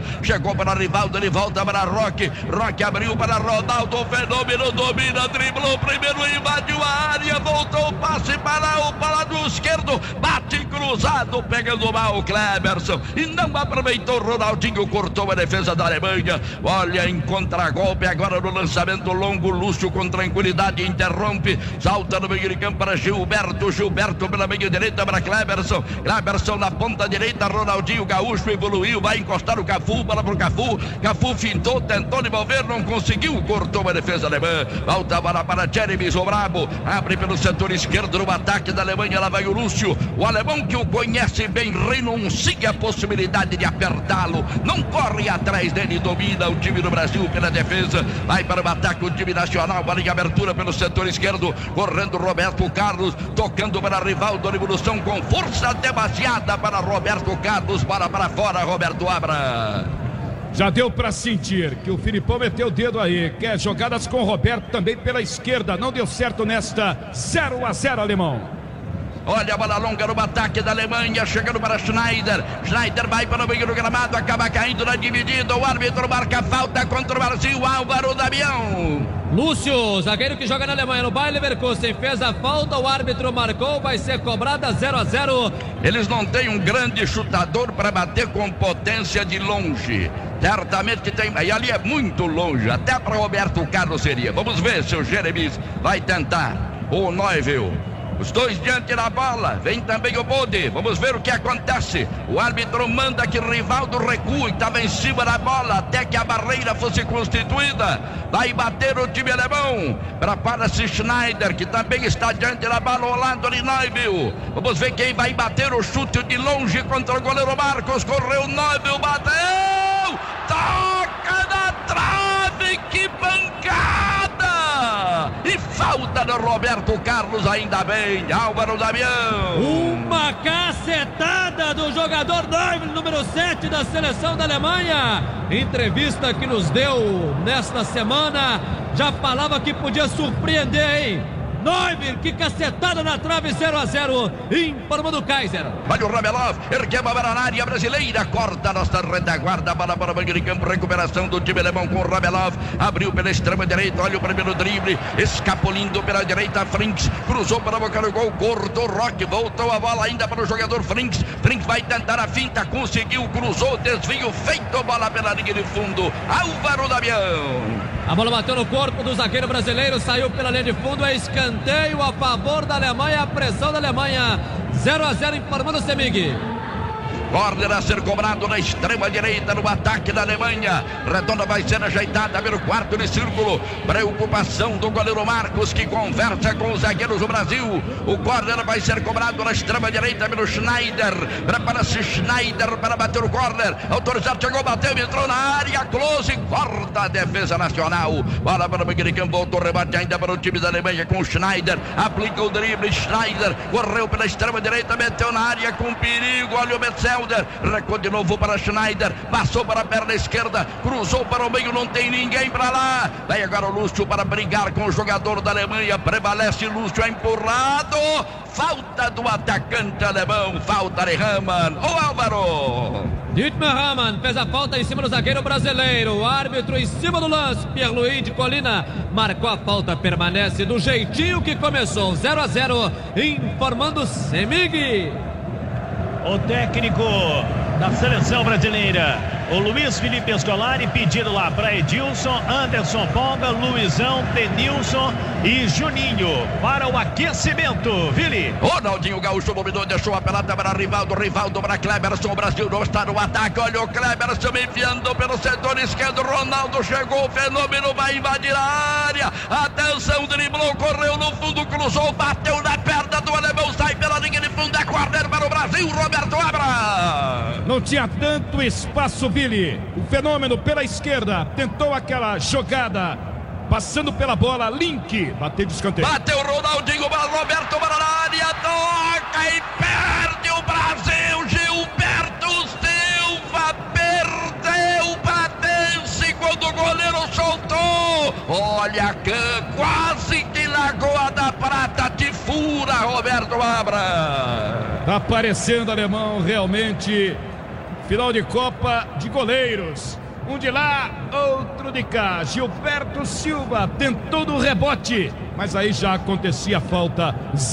chegou para Rivaldo, ele volta para Roque abriu para Ronaldo, o Fenômeno domina, driblou primeiro, invadiu a área, voltou o passe para o lado esquerdo, bate cruzado, pegando mal o Kleberson, e não aproveitou. Ronaldinho cortou a defesa da Alemanha. Olha, em contragolpe agora no lançamento longo, Lúcio com tranquilidade interrompe, salta no meio de campo para Gilberto pela meia direita para Kleberson na ponta direita, Ronaldinho Gaúcho evoluiu, vai encostar o Cafu, bola pro Cafu fintou, tentou devolver, não conseguiu, cortou a defesa alemã, volta a bola para Jeremy Zobrabo, abre pelo setor esquerdo no ataque da Alemanha, lá vai o Lúcio, o alemão que o conhece bem, renuncia a possibilidade de apertá-lo, não corre atrás dele, domina o time do Brasil pela defesa, vai para o ataque o time nacional, bola em abertura pelo setor esquerdo, correndo Roberto Carlos, tocando para Rivaldo, Revolução com força demasiada para Roberto Carlos, para fora, Roberto Abra. Já deu para sentir que o Filipão meteu o dedo aí, quer jogadas com o Roberto também pela esquerda, não deu certo nesta 0-0 alemão. Olha a bola longa no ataque da Alemanha, chegando para Schneider vai para o meio do gramado, acaba caindo na dividida, o árbitro marca falta contra o Brasil, Álvaro Damião. Lúcio, zagueiro que joga na Alemanha, no Bayer Leverkusen, fez a falta, o árbitro marcou, vai ser cobrada 0-0. Eles não têm um grande chutador para bater com potência de longe. Certamente tem, e ali é muito longe, até para Roberto Carlos seria. Vamos ver se o Jeremies vai tentar, o Neuville. Os dois diante da bola, vem também o Bode, vamos ver o que acontece. O árbitro manda que Rivaldo recue, estava em cima da bola até que a barreira fosse constituída. Vai bater o time alemão, prepara-se Schneider, que também está diante da bola ao lado de Neuville. Vamos ver quem vai bater o chute de longe contra o goleiro Marcos. Correu Neuville, bateu, toca na trave, que pancada! E falta do Roberto Carlos, ainda bem, Álvaro Damião. Uma cacetada do jogador Neuville, número 7 da seleção da Alemanha. Entrevista que nos deu nesta semana, já falava que podia surpreender, hein? Neuville, que cacetada na trave, 0-0, informando o Kaiser. Olha o Ramelov, ergueu a bola na área brasileira, corta a nossa retaguarda, bola para o meio de campo, recuperação do time alemão com o Ramelov, abriu pela extrema direita, olha o primeiro drible, escapulindo pela direita, Frinks, cruzou para a boca do gol, cortou Roque, voltou a bola ainda para o jogador Frinks vai tentar a finta, conseguiu, cruzou, desvio feito, bola pela linha de fundo, Álvaro Damião. A bola bateu no corpo do zagueiro brasileiro, saiu pela linha de fundo, é escanteio a favor da Alemanha, a pressão da Alemanha, 0-0, informando o Semig. Corner a ser cobrado na extrema direita no ataque da Alemanha. Redonda vai ser ajeitada pelo quarto de círculo. Preocupação do goleiro Marcos, que conversa com os zagueiros do Brasil. O corner vai ser cobrado na extrema direita pelo Schneider. Prepara-se Schneider para bater o corner. Autorizado, chegou, bateu, entrou na área. Close, corta a defesa nacional. Bola para o meio de campo, voltou, rebate ainda para o time da Alemanha com o Schneider. Aplica o drible, Schneider correu pela extrema direita, meteu na área com perigo. Olha o Metzelder. Recuou de novo para Schneider, passou para a perna esquerda, cruzou para o meio, não tem ninguém para lá. Vai agora o Lúcio para brigar com o jogador da Alemanha, prevalece Lúcio, é empurrado. Falta do atacante alemão, falta de Hamann. Ô Álvaro! Dietmar Hamann fez a falta em cima do zagueiro brasileiro. O árbitro em cima do lance, Pierluigi de Colina, marcou a falta, permanece do jeitinho que começou, 0-0, informando Semig. O técnico da seleção brasileira, o Luiz Felipe Scolari, pedindo lá para Edilson, Anderson Ponga, Luizão, Denilson e Juninho para o aquecimento. Vili. Ronaldinho Gaúcho dominou, deixou a pelada para Rivaldo para Kleberson. O Brasil não está no ataque. Olha o Kleberson enfiando pelo setor esquerdo. Ronaldo chegou, o Fenômeno vai invadir a área. Atenção, driblou, correu no fundo, cruzou, bateu na perna do alemão, sai pela linha de fundo, é corner para o Brasil, Roberto Abra. Não tinha tanto espaço, Billy. O Fenômeno pela esquerda tentou aquela jogada, passando pela bola, Link bateu de escanteio. Bateu Ronaldinho, Roberto para a área, toca e perde o Brasil. Gilberto Silva perdeu, bateu-se quando o goleiro soltou. Olha, quase que Lagoa da Prata te fura, Roberto Abra. Tá parecendo alemão, realmente Final de Copa de goleiros. Um de lá, outro de cá. Gilberto Silva tentou no rebote, mas aí já acontecia a falta.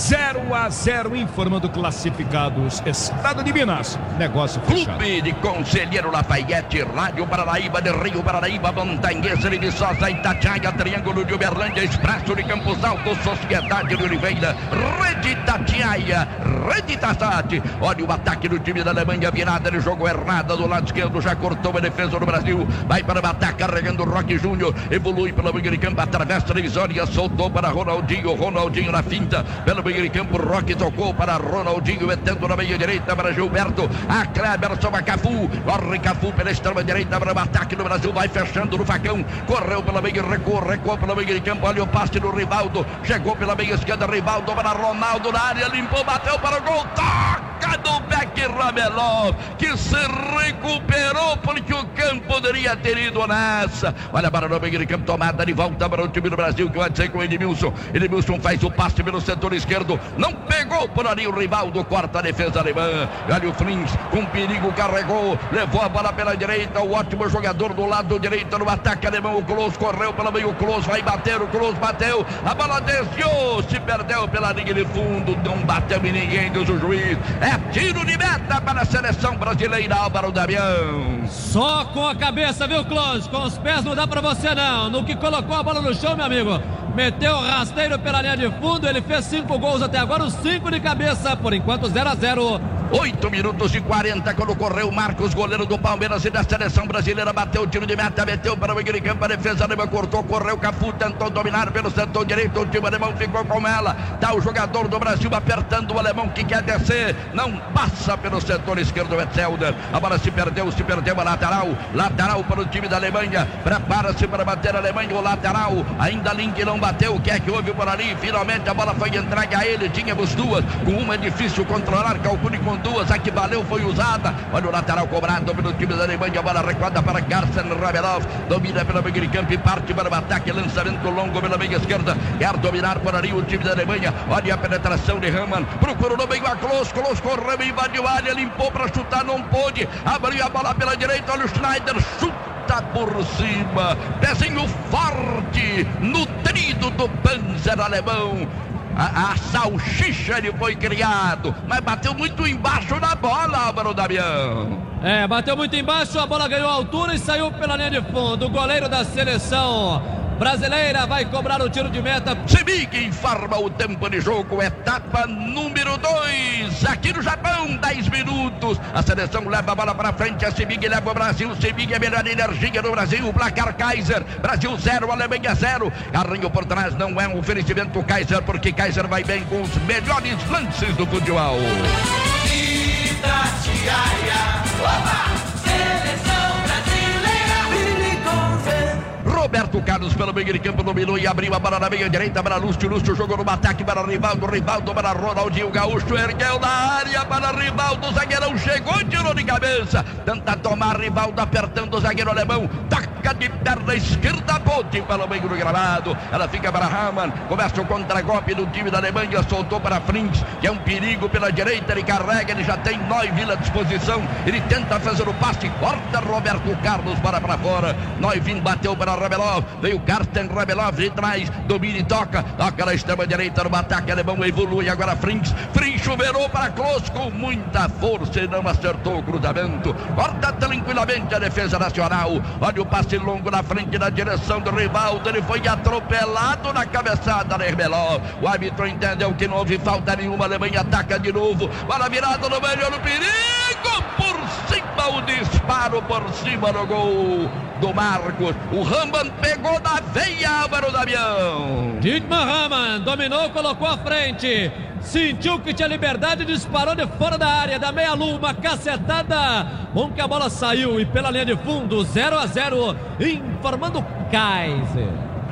0-0, informando classificados. Estado de Minas, negócio fechado. Clube de Conselheiro Lafayette, Rádio Paranaíba, de Rio Paranaíba, Montanhesa de Viçosa, Itatiaia, Triângulo de Uberlândia, Expresso de Campos Altos, Sociedade de Oliveira, Rede Itatiaia, Rede Tassat. Olha o ataque do time da Alemanha, virada de jogo errada do lado esquerdo, já cortou a defesa do Brasil. Vai para matar, carregando o Roque Júnior, evolui pela meio de campo, atravessa a divisória, soltou para Ronaldinho, Ronaldinho na finta, pelo meio de campo, Roque tocou para Ronaldinho, metendo na meia direita para Gilberto, a Cleberson, a Cafu, corre Cafu pela extrema direita para o ataque do Brasil, vai fechando no facão, correu pela meia, recuou pela meia de campo, olha o passe do Rivaldo, chegou pela meia esquerda, Rivaldo para Ronaldo na área, limpou, bateu para o gol, toca do Beck Ramelov, que se recuperou porque o campo poderia ter ido nessa. Olha para o meio de campo, tomada de volta para o time do Brasil, que vai ser com o Edmilson. Edmilson faz o passe pelo setor esquerdo, não pegou por ali o Rivaldo, corta a defesa alemã. Olha o Flins, com perigo, carregou, levou a bola pela direita, o ótimo jogador do lado direito no ataque alemão, o Klose correu pelo meio, o Klose vai bater, o Klose bateu, a bola desviou, se perdeu pela linha de fundo, não bateu em ninguém, diz o juiz. É tiro de meta para a seleção brasileira, Álvaro Damião. Só com a cabeça, viu, Klose? Com os pés não dá pra você não. No que colocou a bola no chão, meu amigo, meteu o rasteiro pela linha de fundo. Ele fez 5 gols até agora, os 5 de cabeça. Por enquanto 0-0. 8 minutos e 40 quando correu Marcos, goleiro do Palmeiras e da seleção brasileira, bateu o tiro de meta, meteu para o meio de campo, a defesa alemã cortou, correu Cafu, tentou dominar pelo setor direito, o time alemão ficou com ela, tá o jogador do Brasil apertando o alemão que quer descer, não passa pelo setor esquerdo, Wetzelder, a bola se perdeu a lateral para o time da Alemanha, prepara-se para bater a Alemanha, o lateral, ainda Link não bateu, o que é que houve por ali, finalmente a bola foi entregue a ele, tínhamos duas, com uma é difícil controlar, calcule com duas, a que valeu foi usada. Olha o lateral cobrado pelo time da Alemanha, a bola recuada para Garcen Ramelov, domina pela meia de campo e parte para o ataque, lançamento longo pela meia esquerda, quer dominar por ali o time da Alemanha. Olha a penetração de Raman, procurou no meio a Klose, correu, invadiu a área, limpou para chutar, não pôde, abriu a bola pela direita, olha o Schneider, chuta por cima, pezinho forte, nutrido do Panzer alemão. A salsicha ele foi criado, mas bateu muito embaixo da bola, Álvaro Damião. Bateu muito embaixo, a bola ganhou altura e saiu pela linha de fundo. O goleiro da seleção brasileira vai cobrar o tiro de meta. Semig informa o tempo de jogo, etapa número 2, aqui no Japão, 10 minutos. A seleção leva a bola para frente, a Semig leva o Brasil, Semig é a melhor energia do Brasil, o placar Kaiser, Brasil 0, Alemanha 0. Carrinho por trás, não é um oferecimento Kaiser, porque Kaiser vai bem com os melhores lances do futebol. Itatiaia, seleção brasileira, Roberto Carlos pelo meio de campo, dominou e abriu a bola na meia direita para Lúcio, jogou no ataque para Rivaldo para Ronaldinho Gaúcho, ergueu na área para Rivaldo, o zagueirão chegou, tirou de cabeça, tenta tomar Rivaldo, apertando o zagueiro alemão, taca de perna esquerda, ponte pelo meio do gramado, ela fica para Raman, começa o contra-golpe do time da Alemanha, soltou para Frings, que é um perigo pela direita, ele carrega, ele já tem Neuville à disposição, ele tenta fazer o passe, corta Roberto Carlos para fora, Neuville bateu para Ramelov, veio Garten Ramelov de trás, domina e toca na extrema direita no ataque alemão, evolui agora Frings chuveirou para Klose com muita força e não acertou o cruzamento, corta tranquilamente a defesa nacional, olha o passe longo na frente na direção do Rivaldo, ele foi atropelado na cabeçada de Ramelov, o árbitro entendeu que não houve falta nenhuma, a Alemanha ataca de novo, bola virada no meio, no perigo, por cima o disparo, por cima do gol do Marcos, o Raman pegou na veia, Álvaro Damião. Dietmar Hamann dominou, colocou à frente, sentiu que tinha liberdade, disparou de fora da área, da meia-lua, uma cacetada, bom que a bola saiu e pela linha de fundo, 0-0, informando Kaiser.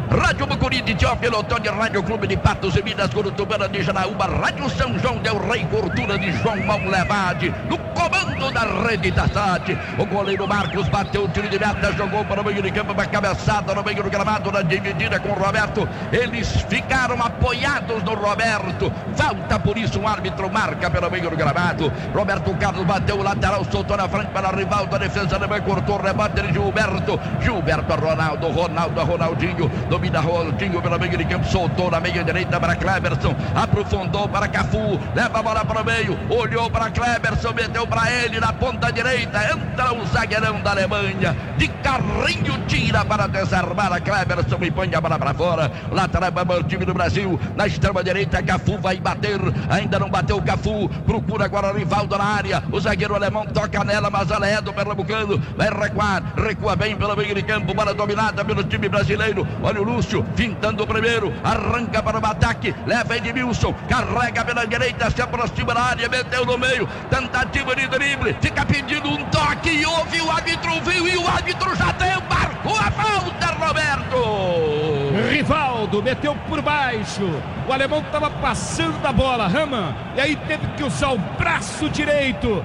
Rádio Mucuri de Tió, pelotão de Rádio Clube de Patos e Minas, Curutubana de Janaúba, Rádio São João del Rei, Gordura de João Levade, no comando da rede da SAT. O goleiro Marcos bateu o tiro de meta, jogou para o meio de campo, uma cabeçada no meio do gramado, na dividida com o Roberto. Eles ficaram apoiados no Roberto. Falta, por isso, um árbitro marca pelo meio do gramado. Roberto Carlos bateu o lateral, soltou na frente para Rivaldo, a defesa alemã, cortou o rebote de Gilberto. Gilberto, Ronaldinho, domina Ronaldinho pelo meio de campo, soltou na meia direita para Kleberson, aprofundou para Cafu, leva a bola para o meio, olhou para Kleberson, meteu para ele na ponta direita, entra o zagueirão da Alemanha, de carrinho tira para desarmar a Kleberson e põe a bola para fora. Lateral para o time do Brasil, na extrema direita, Cafu vai bater, ainda não bateu o Cafu, procura agora Rivaldo na área, o zagueiro alemão toca nela, mas ela é do pernambucano, vai recuar, recua bem pelo meio de campo, bola dominada pelo time brasileiro. Olha o Lúcio, fintando o primeiro, arranca para o ataque, leva Edmilson, carrega pela direita, se aproxima da área, meteu no meio, tentativa de drible, fica pedindo um toque, e ouve, o árbitro viu e o árbitro já deu, marcou a falta, Roberto! Rivaldo meteu por baixo, o alemão estava passando da bola, Raman, e aí teve que usar o braço direito,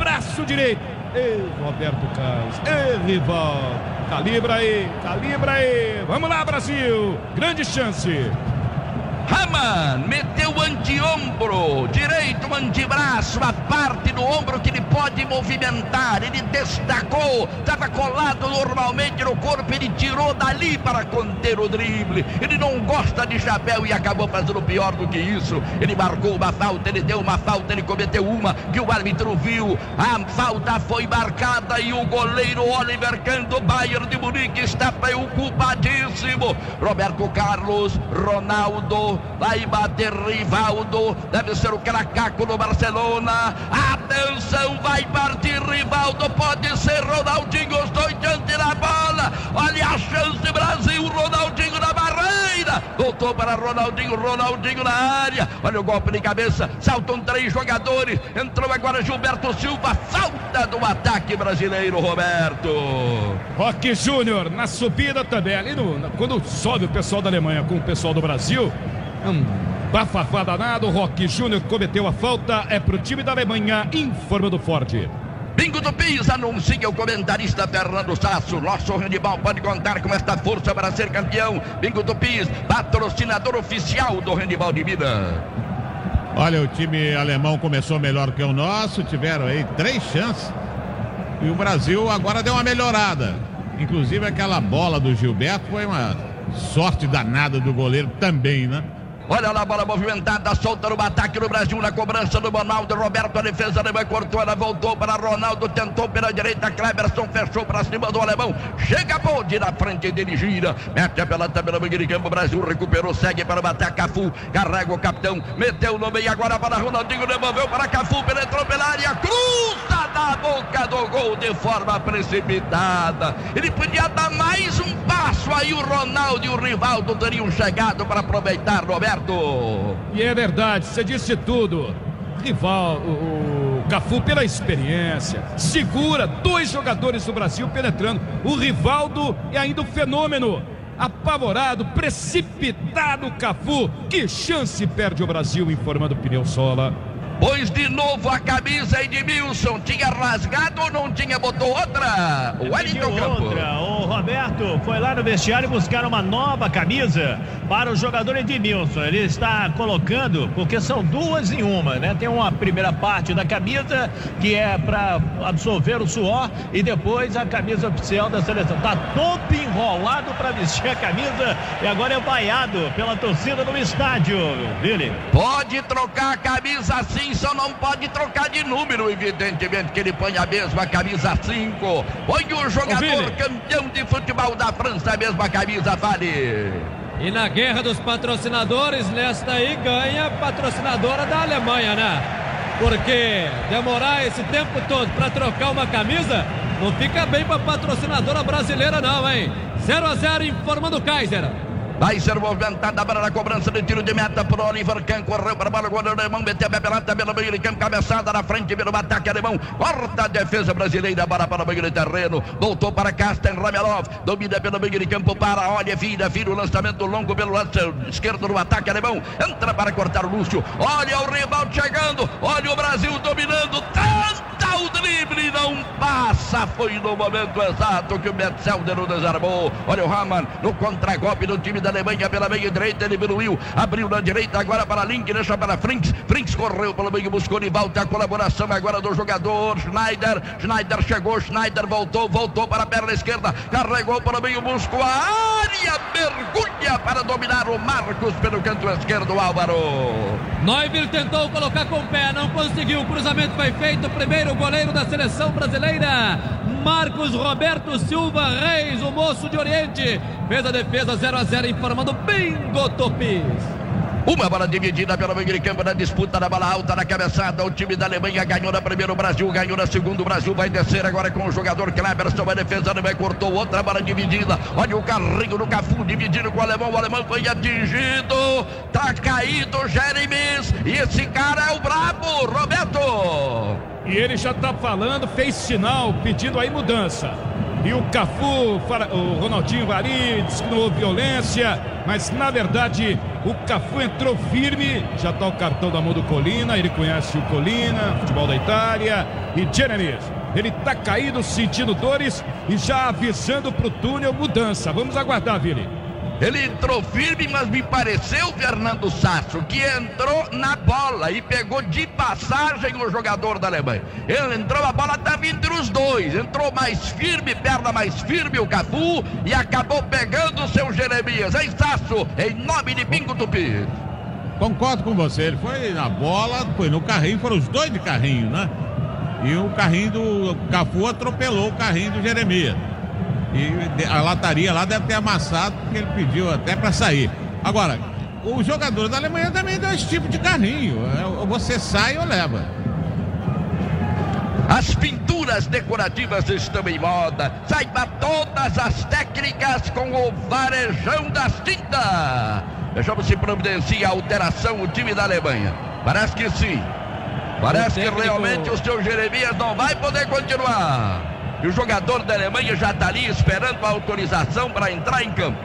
Ei, Roberto Carlos, ei, Rivaldo, calibra aí, vamos lá, Brasil, grande chance. Raman meteu o anteombro direito, o antebraço, a parte do ombro que ele pode movimentar. Ele destacou, estava colado normalmente no corpo, ele tirou dali para conter o drible. Ele não gosta de chapéu e acabou fazendo pior do que isso. Ele marcou uma falta, ele deu uma falta, ele cometeu uma que o árbitro viu. A falta foi marcada e o goleiro Oliver Kahn do Bayern de Munique está preocupadíssimo. Roberto Carlos, Ronaldo, vai bater Rivaldo, deve ser o cracaco do Barcelona. Atenção, vai partir Rivaldo, pode ser Ronaldinho, os dois diante da bola. Olha a chance, Brasil, Ronaldinho na barreira, voltou para Ronaldinho na área. Olha o golpe de cabeça, saltam 3 jogadores, entrou agora Gilberto Silva, falta do ataque brasileiro, Roberto. Roque Júnior na subida também, ali quando sobe o pessoal da Alemanha com o pessoal do Brasil, bafafá danado, o Roque Júnior cometeu a falta, é pro time da Alemanha, informa do Ford. Bingo do Pis anuncia o comentarista Fernando Sasso. Nosso handebol pode contar com esta força para ser campeão. Bingo do Pis, patrocinador oficial do handebol de Minas. Olha, o time alemão começou melhor que o nosso, tiveram aí 3 chances. E o Brasil agora deu uma melhorada. Inclusive aquela bola do Gilberto foi uma sorte danada do goleiro também, né? Olha lá a bola movimentada, solta no ataque do Brasil, na cobrança do Ronaldo. Roberto, a defesa alemã cortou, ela voltou para Ronaldo, tentou pela direita, Kleberson fechou para cima do alemão, chega Bode na frente dele, gira, mete a pelota pelo meio de campo, o Brasil recuperou, segue para bater Cafu, carrega o capitão, meteu no meio agora para Ronaldinho, devolveu para Cafu, penetrou pela área, cruza na boca do gol de forma precipitada. Ele podia dar mais um passo, aí o Ronaldo e o Rivaldo teriam chegado para aproveitar, Roberto. E é verdade, você disse tudo. Rival, o Cafu pela experiência, segura 2 jogadores do Brasil penetrando. O Rivaldo e ainda o fenômeno, apavorado, precipitado Cafu. Que chance perde o Brasil, informando o Pneu Sola. Pôs de novo a camisa Edmilson, tinha rasgado ou não tinha, botou outra? O Wellington Campos. O Roberto foi lá no vestiário buscar uma nova camisa para o jogador Edmilson. Ele está colocando, porque são 2 em uma, né? Tem uma primeira parte da camisa que é para absorver o suor e depois a camisa oficial da seleção. Tá todo enrolado para vestir a camisa e agora é vaiado pela torcida no estádio, Vili. Pode trocar a camisa assim, só não pode trocar de número, evidentemente que ele põe a mesma camisa 5. Põe o jogador campeão de futebol da França, a mesma camisa, vale. E na guerra dos patrocinadores, nesta aí ganha a patrocinadora da Alemanha, né? Porque demorar esse tempo todo para trocar uma camisa não fica bem para a patrocinadora brasileira não, hein? 0-0, informando o Kaiser. Vai ser movimentada para a cobrança de tiro de meta por Oliver Kahn. Correu para a bola, o goleiro alemão meteu a pelota pelo meio de campo, cabeçada na frente pelo ataque alemão. Corta a defesa brasileira, bola para o meio de terreno. Voltou para Carsten Ramelov. Domina pelo meio de campo para olha, vira o lançamento longo pelo lado esquerdo do ataque alemão. Entra para cortar o Lúcio. Olha o Rivaldo chegando. Olha o Brasil dominando. Tenta o drible, não passa. Foi no momento exato que o Metzelder o desarmou. Olha o Hamann no contragolpe do time da Alemanha pela meia direita, ele diminuiu, abriu na direita agora para Link, deixa para Frinks correu pelo meio, buscou de volta a colaboração agora do jogador Schneider chegou, Schneider voltou para a perna esquerda, carregou para o meio, buscou a área, mergulha para dominar o Marcos pelo canto esquerdo, Álvaro. Neuville tentou colocar com o pé, não conseguiu, o cruzamento foi feito, primeiro goleiro da seleção brasileira, Marcos Roberto Silva Reis, o moço de Oriente, fez a defesa 0-0, informando Bingo Topis. Uma bola dividida pelo meio de campo na disputa da bola alta na cabeçada. O time da Alemanha ganhou na primeira, o Brasil ganhou na segunda. O Brasil vai descer agora com o jogador Kleberson. A defesa também cortou outra bola dividida. Olha o carrinho do Cafu dividindo com o alemão. O alemão foi atingido. Tá caído Jeremies. E esse cara é o brabo, Roberto. E ele já tá falando, fez sinal, pedindo aí mudança. E o Cafu, o Ronaldinho Vari, disse que não houve violência, mas na verdade o Cafu entrou firme. Já tá o cartão da mão do Colina, ele conhece o Colina, futebol da Itália. E Jeremies, ele tá caído, sentindo dores e já avisando pro túnel mudança. Vamos aguardar, Vili. Ele entrou firme, mas me pareceu, Fernando Sasso, que entrou na bola e pegou de passagem o jogador da Alemanha. Ele entrou, a bola estava entre os dois. Entrou mais firme, perna mais firme o Cafu e acabou pegando o seu Jeremias. Hein, Sasso? Em nome de Bingo Tupi. Concordo com você, ele foi na bola, foi no carrinho, foram os dois de carrinho, né? E o carrinho do Cafu atropelou o carrinho do Jeremias. E a lataria lá deve ter amassado, porque ele pediu até para sair. Agora, os jogadores da Alemanha também dão esse tipo de carrinho. Você sai ou leva. As pinturas decorativas estão em moda. Saiba todas as técnicas com o Varejão das Tintas. Vejamos se providencia a alteração o time da Alemanha. Parece que sim. Parece que realmente o seu Jeremias não vai poder continuar. E o jogador da Alemanha já está ali esperando a autorização para entrar em campo.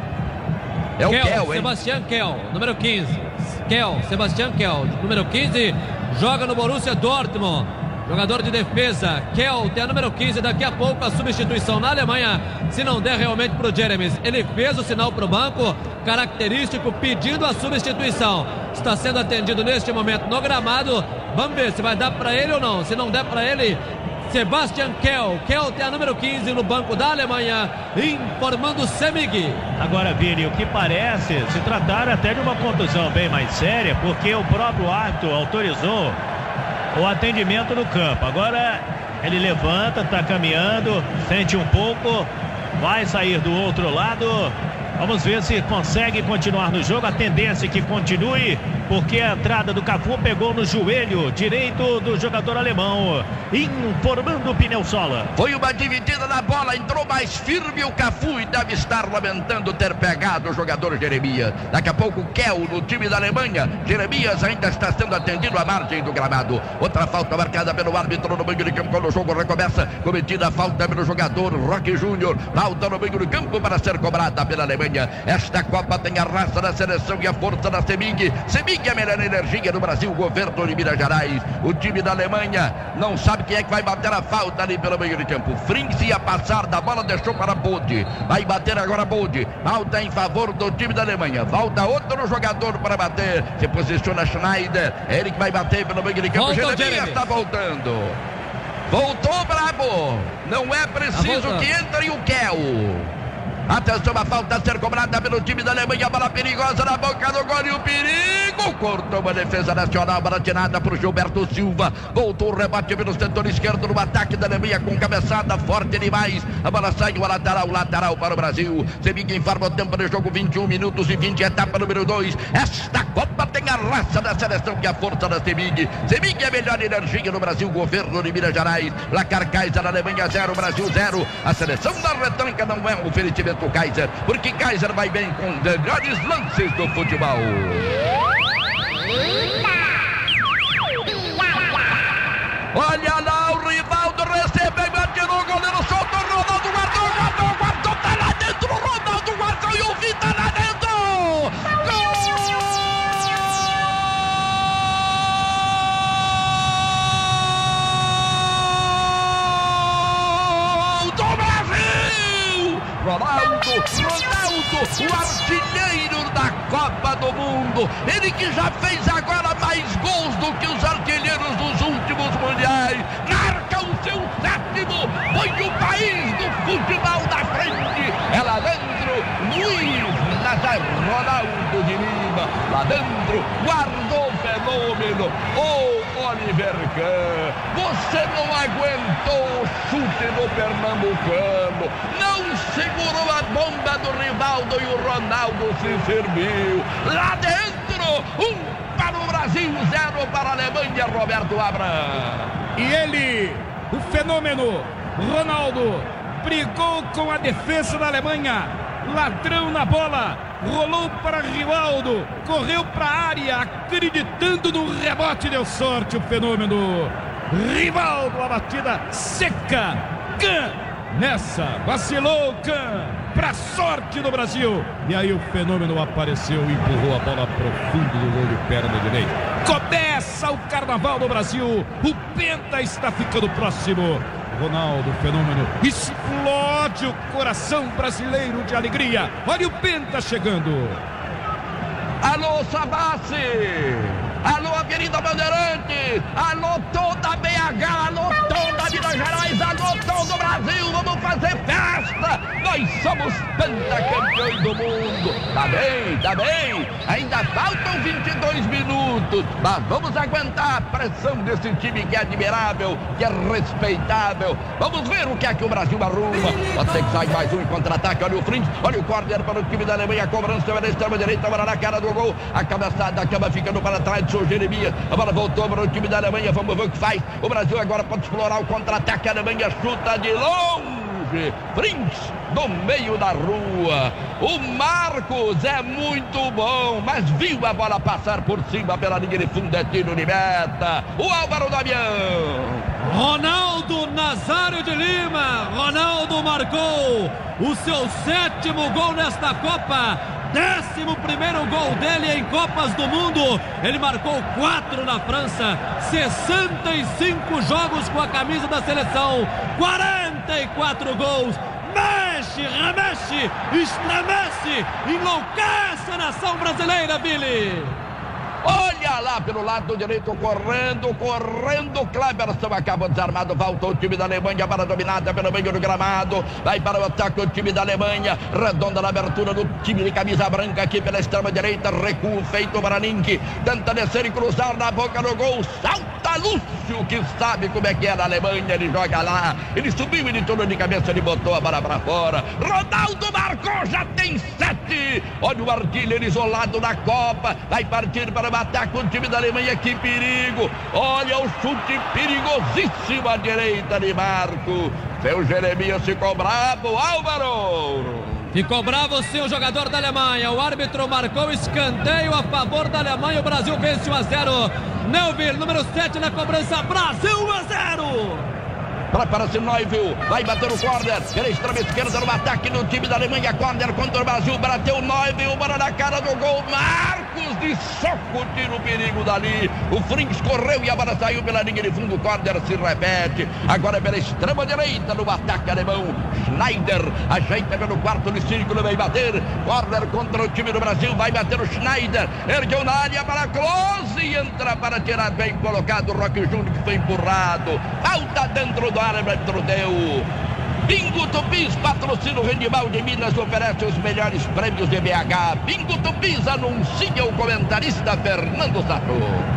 É o Kell, hein? Sebastian Kell, número 15. Sebastian Kell, número 15, joga no Borussia Dortmund. Jogador de defesa, Kell tem a número 15, daqui a pouco a substituição na Alemanha, se não der realmente para o Jeremies. Ele fez o sinal para o banco, característico, pedindo a substituição. Está sendo atendido neste momento no gramado. Vamos ver se vai dar para ele ou não. Se não der para ele, Sebastian Kell tem a número 15 no banco da Alemanha, informando Semig. Agora, Vini, o que parece se tratar até de uma contusão bem mais séria, porque o próprio árbitro autorizou o atendimento no campo. Agora ele levanta, está caminhando, sente um pouco, vai sair do outro lado. Vamos ver se consegue continuar no jogo. A tendência é que continue, porque a entrada do Cafu pegou no joelho direito do jogador alemão, informando o Pneu Sola. Foi uma dividida na bola, entrou mais firme o Cafu e deve estar lamentando ter pegado o jogador Jeremias. Daqui a pouco Kell no time da Alemanha. Jeremias ainda está sendo atendido à margem do gramado. Outra falta marcada pelo árbitro no meio de campo quando o jogo recomeça. Cometida a falta pelo jogador Roque Júnior. Falta no meio do campo para ser cobrada pela Alemanha. Esta Copa tem a raça da seleção e a força da Semig. Semig é a melhor energia do Brasil, governo de Minas Gerais. O time da Alemanha não sabe quem é que vai bater a falta ali pelo meio de campo. Frings ia passar da bola, deixou para Bode. Vai bater agora Bode. Falta em favor do time da Alemanha. Volta outro jogador para bater. Se posiciona Schneider. É ele que vai bater pelo meio de campo. Jeremias está voltando. Voltou brabo. Não é preciso que entre o Kell. Atenção, a falta a ser cobrada pelo time da Alemanha. Bola perigosa na boca do gol e o perigo. Cortou uma defesa nacional. Bola tirada por Gilberto Silva. Voltou o rebate pelo setor esquerdo no ataque da Alemanha com cabeçada forte demais. A bola saiu a lateral para o Brasil. Semig informa o tempo de jogo: 21 minutos e 20, etapa número 2. Esta Copa tem a raça da seleção e a força da Semig. Semig é a melhor energia no Brasil, governo de Minas Gerais. Placar Kaiser, Alemanha 0, Brasil 0. A seleção da retranca não é um oferecimento direito Kaiser, porque Kaiser vai bem com os melhores lances do futebol. Olha lá, o Rivaldo recebeu, atirou, o goleiro soltou, o Ronaldo guardou, tá lá dentro, o Ronaldo guardou e o Vitor tá lá dentro! Gol do Brasil! Ronaldo, o artilheiro da Copa do Mundo, ele que já fez agora mais gols do que os artilheiros dos últimos mundiais, marca o seu 7º, põe o país do futebol na frente, é lá dentro, Luiz Nazário, Ronaldo de Lima, lá dentro, guardou o fenômeno, Oliver Kahn, você não aguentou o chute do pernambucano, não segurou a bomba do Rivaldo e o Ronaldo se serviu, lá dentro, 1 para o Brasil, 0 para a Alemanha, Roberto Abram. E ele, o fenômeno, Ronaldo, brigou com a defesa da Alemanha, ladrão na bola, rolou para Rivaldo, correu para a área, acreditando no rebote, deu sorte o fenômeno. Rivaldo, a batida seca, Kahn, nessa, vacilou Kahn, para sorte do Brasil. E aí o fenômeno apareceu e empurrou a bola pro fundo do gol de perna direita. Começa o carnaval do Brasil, o Penta está ficando próximo. Ronaldo, fenômeno, explode o coração brasileiro de alegria. Olha o Penta chegando. Alô, Savassi! Alô, Avenida Bandeirante! Alô, toda BH! Alô, toda Minas Gerais! Alô, todo o Brasil! Vamos fazer festa! Nós somos pentacampeões do mundo! Tá bem! Ainda faltam 22 minutos, mas vamos aguentar a pressão desse time que é admirável, que é respeitável. Vamos ver o que é que o Brasil arruma. Pode ser que sai mais um em contra-ataque. Olha o Frings, olha o corner para o time da Alemanha. A cobrança vai na extrema-direita, agora na cara do gol. A cabeçada acaba ficando para trás do seu Jeremias. A bola voltou para o time da Alemanha. Vamos ver o que faz. O Brasil agora pode explorar o contra-ataque. A Alemanha chuta de longe. Frings do meio da rua. O Marcos é muito bom, mas viu a bola passar por cima pela linha de fundo, é tiro de meta. O Álvaro Damião. Ronaldo Nazário de Lima. Ronaldo marcou o seu 7º gol nesta Copa. 11º gol dele em Copas do Mundo. Ele marcou 4 na França, 65 jogos com a camisa da seleção, 44 gols. Mexe, remexe, estremece, enlouquece a nação brasileira, Billy. Olha lá pelo lado direito, correndo, Cleberson acaba desarmado, volta o time da Alemanha para dominada pelo meio do gramado, vai para o ataque o time da Alemanha, redonda na abertura do time de camisa branca aqui pela extrema direita, recuo feito para Link, tenta descer e cruzar na boca do gol, salta Lúcio, que sabe como é que é na Alemanha, ele joga lá, ele subiu, ele tornou de cabeça, ele botou a bola para fora, Ronaldo marcou, já tem 7, olha o artilheiro isolado na Copa, vai partir para o ataque o time da Alemanha, que perigo, olha o chute perigosíssimo à direita de Marco, seu Jeremias ficou bravo, Álvaro. Ficou bravo sim o jogador da Alemanha, o árbitro marcou escanteio a favor da Alemanha, o Brasil vence 1-0, Neuville, número 7 na cobrança, Brasil 1-0. Prepara-se Neuville, vai bater o corner, pela extrema esquerda no ataque do time da Alemanha, corner contra o Brasil, bateu Neuville, bola na cara do gol, Marcos de soco, tira o perigo dali, o Frings correu e a bola saiu pela linha de fundo, o corner se repete, agora pela extrema direita no ataque alemão, Schneider, ajeita pelo quarto de círculo, vai bater, corner contra o time do Brasil, vai bater o Schneider, ergueu na área para Klose e entra para tirar, bem colocado o Roque Júnior, que foi empurrado, falta dentro do árbitro deu. Bingo Tupis, patrocínio Rendimal de Minas, oferece os melhores prêmios de BH. Bingo Tupis, anuncia o comentarista Fernando Sato.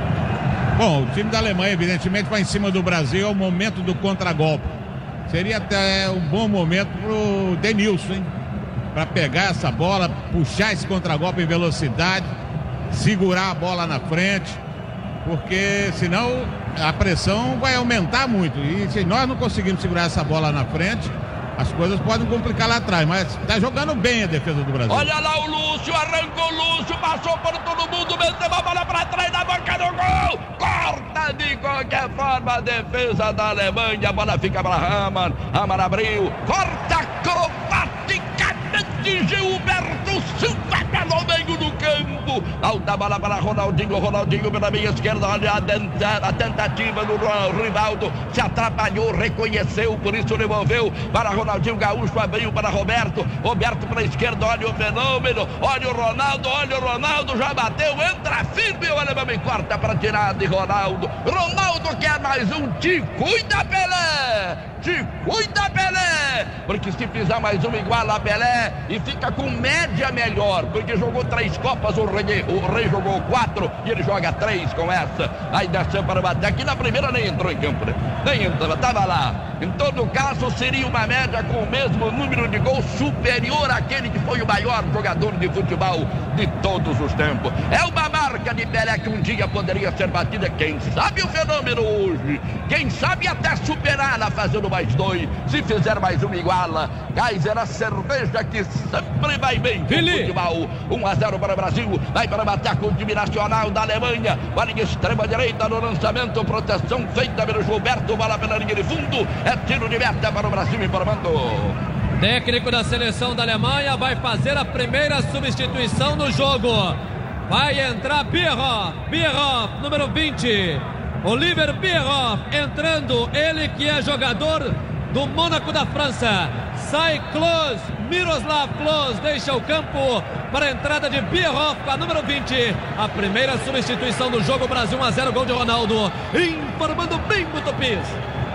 Bom, o time da Alemanha evidentemente vai em cima do Brasil, é o momento do contragolpe. Seria até um bom momento pro Denilson, hein? Para pegar essa bola, puxar esse contragolpe em velocidade, segurar a bola na frente, porque senão a pressão vai aumentar muito, e se nós não conseguirmos segurar essa bola na frente, as coisas podem complicar lá atrás, mas está jogando bem a defesa do Brasil. Olha lá o Lúcio, arrancou o Lúcio, passou por todo mundo, meteu a bola para trás na boca do gol, corta de qualquer forma a defesa da Alemanha, a bola fica para Raman abriu, corta acrobaticamente Gilberto Silva pelo meio do campo, alta bola para Ronaldinho pela meia esquerda, olha a tentativa do Rivaldo, se atrapalhou, reconheceu, por isso devolveu para Ronaldinho Gaúcho, abriu para Roberto para a esquerda, olha o fenômeno, olha o Ronaldo, já bateu, entra firme, o alemão e corta para tirar de Ronaldo quer mais um, te cuida Pelé, porque se fizer mais um igual a Pelé e fica com média melhor, porque jogou 3 Copas, o Rei jogou 4 e ele joga 3 com essa, aí desceu para bater, aqui na primeira nem entrou em campo, né? Nem entrou, estava lá, em todo caso seria uma média com o mesmo número de gols superior àquele que foi o maior jogador de futebol de todos os tempos, é uma marca de Pelé que um dia poderia ser batida, quem sabe o fenômeno hoje, quem sabe até superá-la fazendo mais 2, se fizer mais um iguala, Kaiser, a cerveja que sempre vai bem com o futebol, 1-0 para o Brasil, vai para bater com o time nacional da Alemanha, bola em extrema direita no lançamento, proteção feita pelo Gilberto, bola pela linha de fundo, é tiro de meta para o Brasil, informando. Técnico da seleção da Alemanha vai fazer a primeira substituição no jogo, vai entrar Bierhoff, número 20, Oliver Bierhoff entrando, ele que é jogador do Mônaco da França. Sai Klose, Miroslav Klose deixa o campo para a entrada de Bierhoff com a número 20. A primeira substituição do jogo, Brasil 1-0, gol de Ronaldo. Informando bem o Tupis.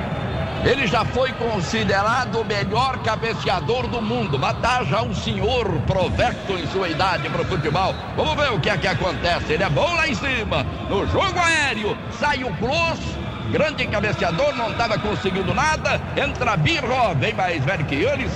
Ele já foi considerado o melhor cabeceador do mundo, mas tá já um senhor provecto em sua idade para o futebol. Vamos ver o que é que acontece. Ele é bom lá em cima, no jogo aéreo, sai o Klose, grande cabeceador, não estava conseguindo nada, entra Bierhoff, bem mais velho que ele,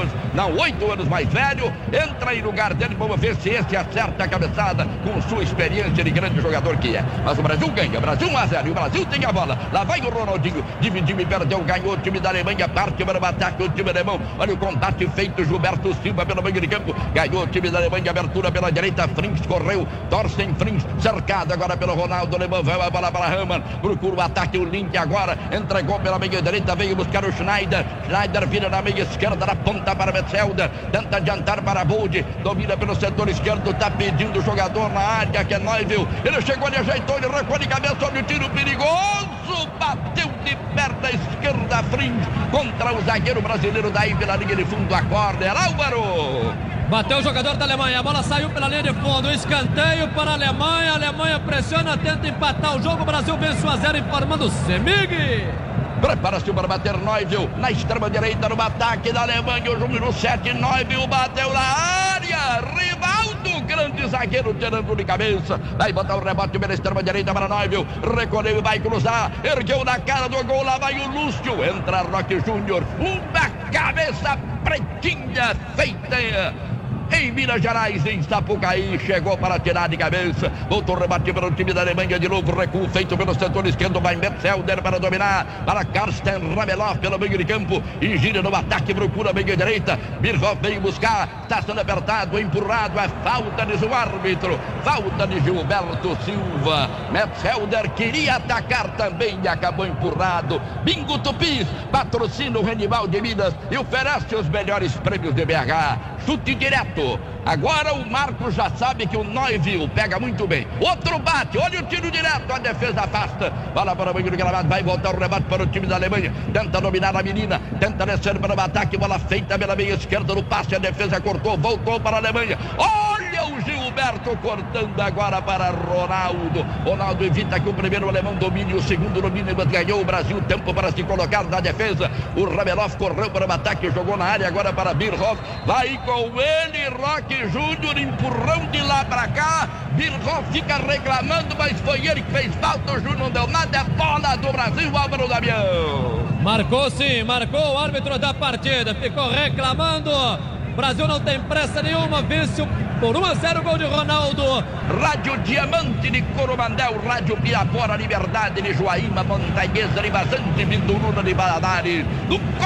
8 anos mais velho, entra em lugar dele, vamos ver se esse acerta a cabeçada com sua experiência de grande jogador que é. Mas o Brasil ganha, Brasil 1-0, e o Brasil tem a bola, lá vai o Ronaldinho, dividiu e perdeu, ganhou o time da Alemanha, parte para o ataque o time alemão, olha o combate feito, Gilberto Silva pelo meio de campo, ganhou o time da Alemanha, abertura pela direita, Frings correu, Thorsten Frings, cercado agora pelo Ronaldo, devolveu a bola para Raman, procura o ataque, o Link agora, entregou pela meia direita, veio buscar o Schneider vira na meia esquerda, na ponta para Metzelder, tenta adiantar para Bold, domina pelo setor esquerdo, está pedindo o jogador na área, que é Neuville, ele chegou, ele ajeitou, ele recuou de cabeça, olha o tiro perigoso, bateu de perna esquerda, Frings, contra o zagueiro brasileiro, daí pela linha de fundo, a corner, Álvaro! Bateu o jogador da Alemanha, a bola saiu pela linha de fundo, escanteio para a Alemanha pressiona, tenta empatar o jogo, o Brasil vence 1-0, informando Semig. Prepara-se para bater Neuville, na extrema direita no ataque da Alemanha, o número 7, Neuville bateu na área, Rivaldo, grande zagueiro tirando de cabeça, vai botar o rebote pela extrema direita para Neuville, recolheu e vai cruzar, ergueu na cara do gol, lá vai o Lúcio, entra Roque Júnior, uma cabeça pretinha feita em Minas Gerais, em Sapucaí, chegou para tirar de cabeça, voltou a rebater para o time da Alemanha, de novo recuo feito pelo setor esquerdo, vai Metzelder para dominar, para Karsten Ramelow pelo meio de campo, e gira no ataque, procura a meia direita, Bierhoff veio buscar, está sendo apertado, empurrado, é falta de seu árbitro, falta de Gilberto Silva, Metzelder queria atacar também e acabou empurrado. Bingo Tupis, patrocina o Renival de Minas e oferece os melhores prêmios de BH, chute direto. Agora o Marcos já sabe que o Neuville pega muito bem. Outro bate, olha o tiro direto, a defesa afasta. Bola para o meio do gramado, vai voltar o rebate para o time da Alemanha. Tenta dominar a menina, tenta descer para o ataque. Bola feita pela meia esquerda no passe, a defesa cortou, voltou para a Alemanha. Olha o Gilberto cortando agora para Ronaldo. Ronaldo evita que o primeiro alemão domine, o segundo domine, mas ganhou o Brasil tempo para se colocar na defesa. O Ramelow correu para o ataque, jogou na área agora para Bierhoff. Vai com ele, Roque Júnior, empurrão de lá para cá. Bierhoff fica reclamando, mas foi ele que fez falta. O Júnior não deu nada, é bola do Brasil, Álvaro Damião. Marcou sim, marcou o árbitro da partida, ficou reclamando. Brasil não tem pressa nenhuma, vence por 1-0 o gol de Ronaldo. Rádio Diamante de Coromandel, Rádio Pirapora, Liberdade de Joaíma, Montanhesa de Vazante, Vinduruna de Valadares. No comando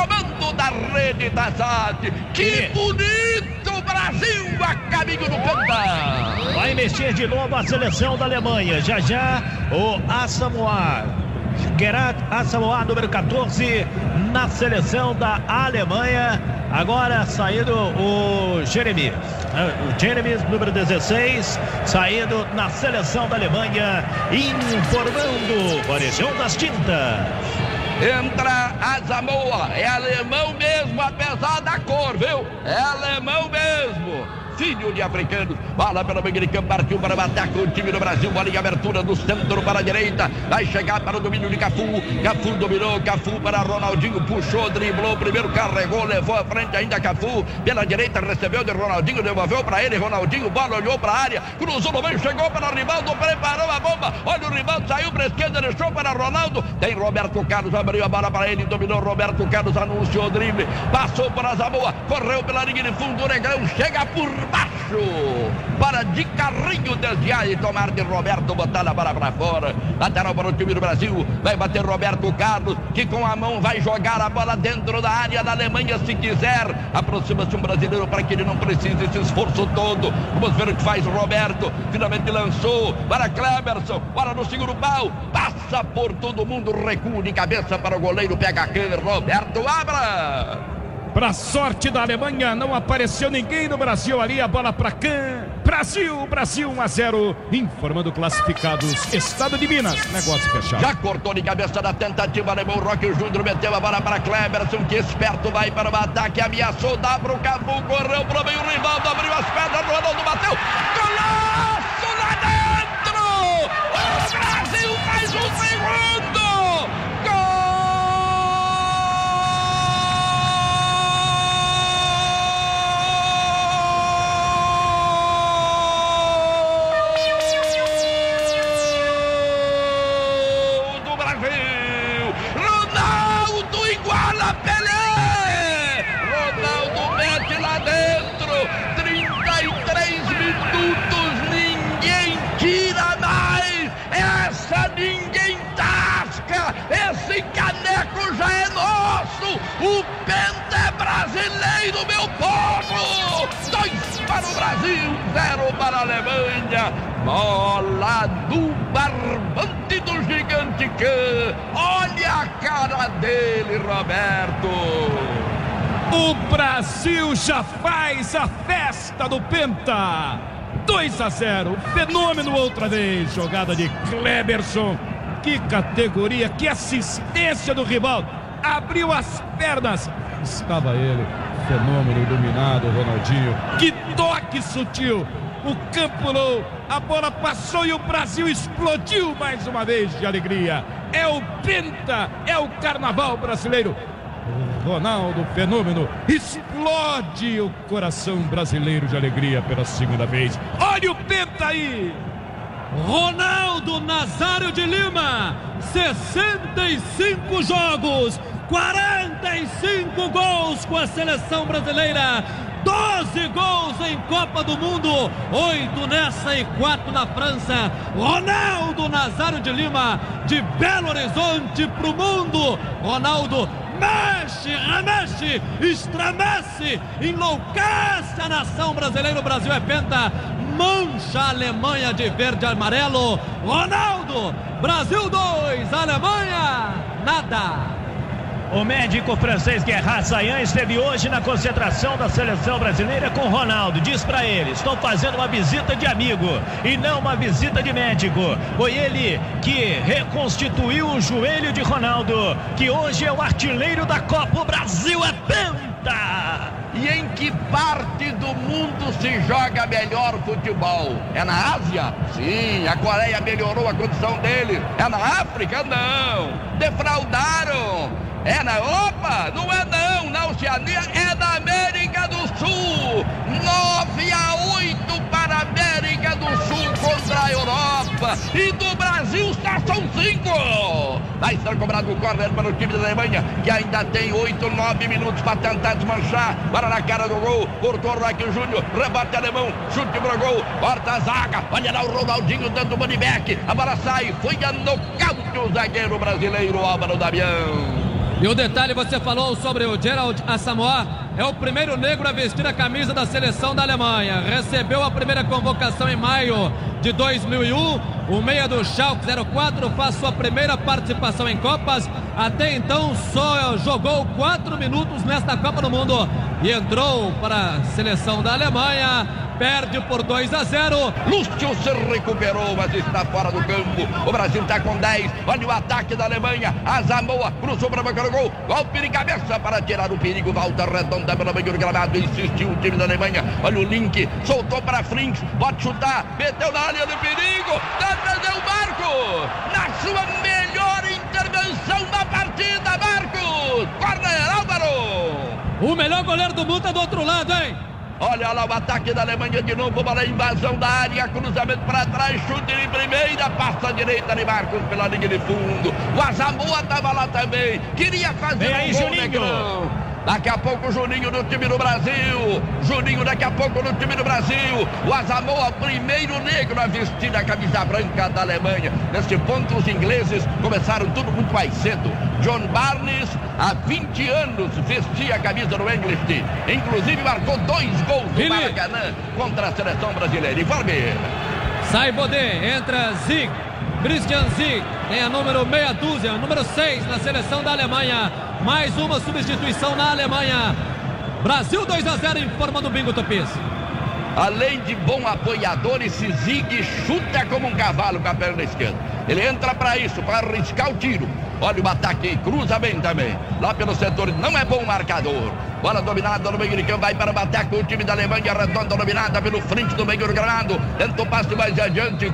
dentro da rede da SAD. Que bonito, Brasil a caminho do Penta. Vai mexer de novo a seleção da Alemanha. Já o Asamoah. Gerard Asamoah, número 14, na seleção da Alemanha. Agora saindo o Jeremy. O Jeremy, número 16, saindo na seleção da Alemanha, informando a região das tintas. Entra Asamoah, é alemão mesmo, apesar da cor, viu? É alemão mesmo. Filho de africanos, bola pela bandeira de campo, partiu para bater com o time do Brasil, bola em abertura do centro para a direita, vai chegar para o domínio de Cafu, Cafu dominou, Cafu para Ronaldinho, puxou, driblou, primeiro carregou, levou à frente ainda Cafu, pela direita recebeu de Ronaldinho, devolveu para ele, Ronaldinho, bola olhou para a área, cruzou no meio, chegou para o Rivaldo, preparou a bomba, olha o Rivaldo, saiu para a esquerda, deixou para Ronaldo, tem Roberto Carlos, abriu a bola para ele, dominou Roberto Carlos, anunciou o drible, passou para Asamoah, correu pela linha de fundo, o Negrão chega por baixo, para de carrinho desviar e tomar de Roberto, botar a bola para fora, lateral para o time do Brasil, vai bater Roberto Carlos, que com a mão vai jogar a bola dentro da área da Alemanha se quiser, aproxima-se um brasileiro para que ele não precise esse esforço todo, vamos ver o que faz Roberto, finalmente lançou para Kleberson, bola no segundo pau, passa por todo mundo, recuo de cabeça para o goleiro, pega aqui, Roberto Abra. Para sorte da Alemanha, não apareceu ninguém no Brasil ali, a bola para Kahn. Brasil 1-0, informando classificados, Estado de Minas, negócio fechado. Já cortou de cabeça da tentativa, alemão, Roque Júnior meteu a bola para Kleberson, que esperto, vai para o ataque, ameaçou, dá para o Cafu, correu para o meio, o Rivaldo abriu as pernas, Ronaldo bateu, golaço lá dentro! O Brasil faz um segundo! Pelé! Ronaldo mete lá dentro, 33 minutos, ninguém tira mais, essa ninguém tasca, esse caneco já é nosso, o Penta é brasileiro, meu povo! 2 para o Brasil, 0 para a Alemanha, bola do barbante do gigante Kahn, olha a cara dele, Roberto. O Brasil já faz a festa do Penta, 2-0, fenômeno outra vez, jogada de Kleberson, que categoria, que assistência do Rivaldo, abriu as pernas, estava ele, fenômeno dominado, Ronaldinho, que toque sutil, o campo pulou, a bola passou e o Brasil explodiu mais uma vez de alegria. É o Penta, é o carnaval brasileiro. Ronaldo, fenômeno, explode o coração brasileiro de alegria pela segunda vez. Olha o Penta aí! Ronaldo Nazário de Lima, 65 jogos, 45 gols com a seleção brasileira, 12 gols em Copa do Mundo, 8 nessa e 4 na França. Ronaldo Nazário de Lima, de Belo Horizonte pro mundo. Ronaldo mexe, remexe, estremece, enlouquece a nação brasileira. O Brasil é Penta, mancha a Alemanha de verde e amarelo. Ronaldo, Brasil 2, Alemanha nada. O médico francês Gerard Sayan esteve hoje na concentração da seleção brasileira com Ronaldo. Diz pra ele: estou fazendo uma visita de amigo e não uma visita de médico. Foi ele que reconstituiu o joelho de Ronaldo, que hoje é o artilheiro da Copa. O Brasil é Penta! E em que parte do mundo se joga melhor futebol? É na Ásia? Sim, a Coreia melhorou a condição dele. É na África? Não. Defraudaram. É na Europa? Não é não. Na Oceania é na América do Sul. 9-8 para a América do Sul contra a Europa. E do Brasil são 5. Vai ser cobrado o córner para o time da Alemanha, que ainda tem 8, 9 minutos para tentar desmanchar. Para na cara do gol, cortou o Roque Júnior, rebate alemão, chute pro gol, corta a zaga, olha lá o Ronaldinho dando o money back, a bola sai, foi a nocaute o zagueiro brasileiro Álvaro Damião. E o detalhe, você falou sobre o Gerald Asamoah, é o primeiro negro a vestir a camisa da seleção da Alemanha. Recebeu a primeira convocação em maio de 2001. O meia do Schalke 04 faz sua primeira participação em Copas. Até então só jogou 4 minutos nesta Copa do Mundo e entrou para a seleção da Alemanha. Perde por 2-0. Lúcio se recuperou, mas está fora do campo. O Brasil está com 10. Olha o ataque da Alemanha. Asamoah cruzou para o gol. Golpe de cabeça para tirar o perigo. Volta redonda pela meio do gramado. Insistiu o time da Alemanha. Olha o Link. Soltou para frente. Pode chutar. Meteu na área do perigo. Defendeu o Marcos. Na sua melhor intervenção da partida. Marcos. Corner, Álvaro. O melhor goleiro do mundo está do outro lado, hein? Olha lá o ataque da Alemanha de novo, bola invasão da área, cruzamento para trás, chute de primeira, passa a direita de Marcos pela linha de fundo. O Asamoah estava lá também, queria fazer um gol, Negrão. Daqui a pouco o Juninho no time do Brasil. Juninho daqui a pouco no time do Brasil. O Asamoah, primeiro negro a vestir a camisa branca da Alemanha. Nesse ponto os ingleses começaram tudo muito mais cedo. John Barnes, há 20 anos, vestia a camisa do English Team. Inclusive marcou 2 gols no Maracanã contra a seleção brasileira. Informe. Sai Bodé, entra Zieg. Christian Zieg tem a número meia dúzia, número 6 na seleção da Alemanha. Mais uma substituição na Alemanha. Brasil 2-0 em forma do Bingo Topis. Além de bom apoiador, esse Zieg chuta como um cavalo com a perna esquerda. Ele entra para isso, para arriscar o tiro. Olha o ataque, cruza bem também. Lá pelo setor, não é bom marcador. Bola dominada no meio de campo, vai para o ataque o time da Alemanha, redonda dominada pelo frente do meio do gramado. Tenta o passe mais adiante,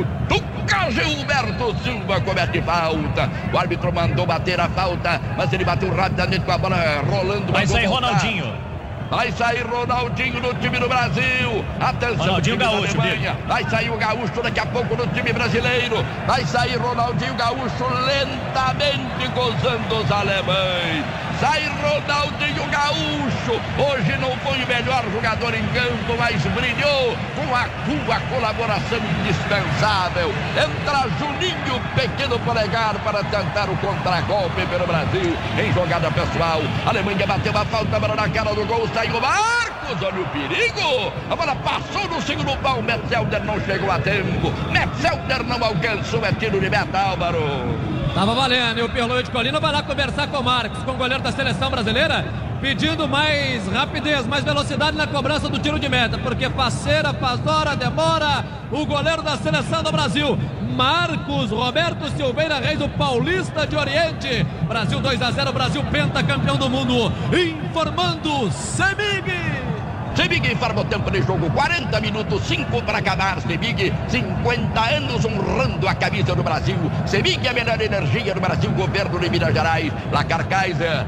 cutuca Gilberto Silva, comete falta. O árbitro mandou bater a falta, mas ele bateu rapidamente com a bola rolando. Vai sair Ronaldinho. Vai sair Ronaldinho no time do Brasil. Atenção, Ronaldinho time Gaúcho, da Alemanha. Vai sair o Gaúcho daqui a pouco no time brasileiro. Vai sair Ronaldinho Gaúcho lentamente gozando os alemães. Sai Ronaldinho Gaúcho. Hoje não foi o melhor jogador em campo, mas brilhou com a sua colaboração indispensável. Entra Juninho, pequeno polegar para tentar o contragolpe pelo Brasil. Em jogada pessoal, a Alemanha bateu a falta, bola na cara do gol. Saiu Marcos, olha o perigo. A bola passou no segundo pau. Metzelder não chegou a tempo. Metzelder não alcançou. É tiro de meta, Álvaro. Tava valendo, e o Pirlo de Colina vai lá conversar com o Marcos, com o goleiro da seleção brasileira, pedindo mais rapidez, mais velocidade na cobrança do tiro de meta, porque faceira, faz hora, demora. O goleiro da seleção do Brasil, Marcos Roberto Silveira Reis, o paulista de Oriente. Brasil 2-0, Brasil pentacampeão do mundo. Informando Semig. Semig informa o tempo de jogo, 40 minutos, 5 para acabar. Semig, 50 anos honrando a camisa do Brasil. Semig, a melhor energia do Brasil, governo de Minas Gerais. Placar Kaiser,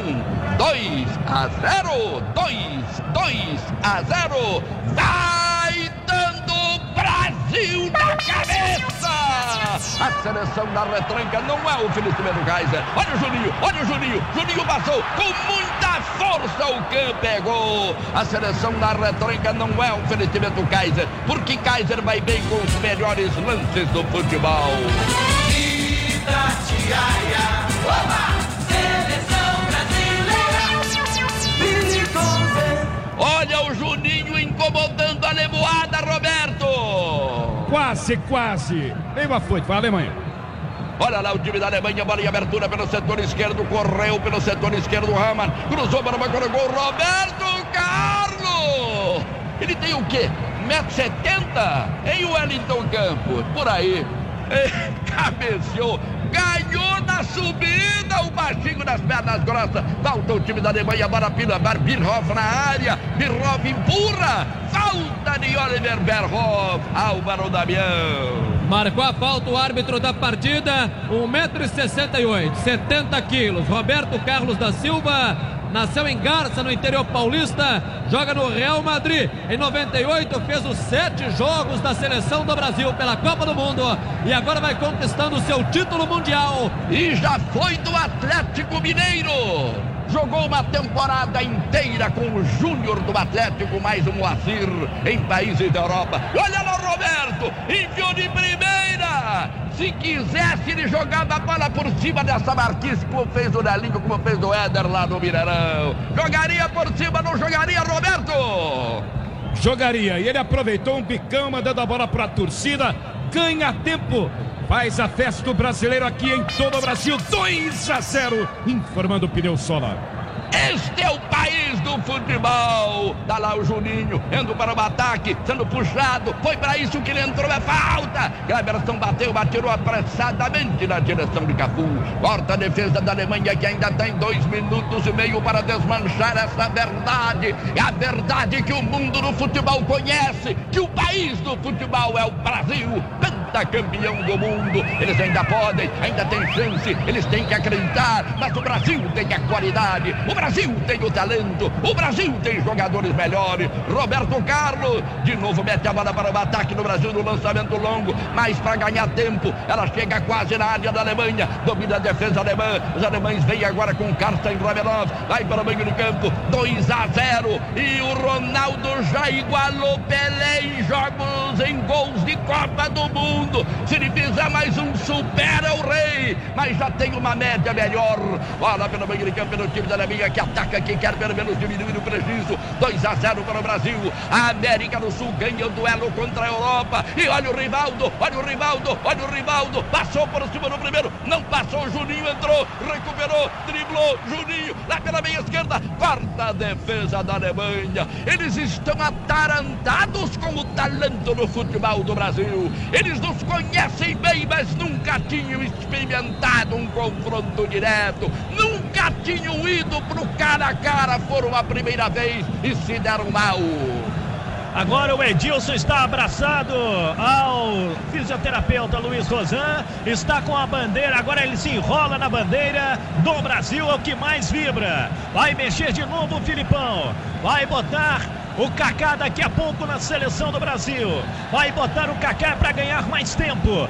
2-0, 2-0. Vai dando Brasil na cabeça. A seleção da retranca não é o oferecimento do Kaiser. Olha o Juninho, olha o Juninho. Juninho passou com muita força, o que pegou. A seleção da retranca não é um oferecimento do Kaiser, porque Kaiser vai bem com os melhores lances do futebol. Itatiaia, seleção brasileira. Olha o Juninho incomodando a Lemoada, Roberto. Quase. Nem uma foi a Alemanha. Olha lá o time da Alemanha, bola em abertura pelo setor esquerdo, correu pelo setor esquerdo, Raman, cruzou para o banco do gol, Roberto Carlos! Ele tem o quê? 1,70m em Wellington Campos, por aí. Cabeceou, ganhou na subida, o baixinho das pernas grossas. Falta o time da Alemanha, bola pila, Birhoff na área, Birhoff empurra, falta de Oliver Bierhoff, Álvaro Damião. Marcou a falta o árbitro da partida, 1,68m, 70 quilos. Roberto Carlos da Silva, nasceu em Garça, no interior paulista, joga no Real Madrid. Em 98 fez os 7 jogos da seleção do Brasil pela Copa do Mundo e agora vai conquistando o seu título mundial. E já foi do Atlético Mineiro. Jogou uma temporada inteira com o Júnior do Atlético, mais um Moacir em países da Europa. Olha lá o Roberto, enviou de primeira. Se quisesse, ele jogava a bola por cima dessa marquise, como fez o Nelinho, como fez o Éder lá no Mineirão. Jogaria por cima, não jogaria, Roberto? Jogaria, e ele aproveitou um bicão, mandando a bola para a torcida, ganha tempo, faz a festa do brasileiro aqui em todo o Brasil, 2-0, informando o Pneu Solar. Este é o país do futebol. Tá lá o Juninho, indo para o ataque, sendo puxado, foi para isso que ele entrou, é falta. Cleberson bateu, atirou apressadamente na direção de Cafu. Corta a defesa da Alemanha, que ainda tem 2 minutos e meio para desmanchar essa verdade. É a verdade que o mundo do futebol conhece, que o país do futebol é o Brasil, pentacampeão do mundo. Eles ainda podem, ainda tem chance, eles têm que acreditar, mas o Brasil tem a qualidade, o Brasil tem o talento, o Brasil tem jogadores melhores. Roberto Carlos, de novo mete a bola para o ataque no Brasil no lançamento longo, mas para ganhar tempo, ela chega quase na área da Alemanha, domina a defesa alemã, os alemães vêm agora com Karsten Rabenov, vai para o meio de campo, 2-0, e o Ronaldo já igualou Pelé em jogos, em gols de Copa do Mundo. Se ele fizer mais um, supera o rei, mas já tem uma média melhor. Bola pelo meio de campo, pelo time da Alemanha, que ataca, que quer pelo menos diminuir o prejuízo. 2-0 para o Brasil. A América do Sul ganha o duelo contra a Europa. E olha o Rivaldo, olha o Rivaldo, olha o Rivaldo. Passou por cima no primeiro, não passou. Juninho entrou, recuperou, driblou. Juninho lá pela meia esquerda, corta a defesa da Alemanha. Eles estão atarantados com o talento do futebol do Brasil. Eles nos conhecem bem, mas nunca tinham experimentado um confronto direto. Nunca tinham ido pro cara a cara, foram a primeira vez e se deram mal. Agora o Edilson está abraçado ao fisioterapeuta Luiz Rosan, está com a bandeira, agora ele se enrola na bandeira do Brasil, é o que mais vibra. Vai mexer de novo o Filipão, vai botar o Kaká daqui a pouco na seleção do Brasil. Vai botar o Kaká para ganhar mais tempo.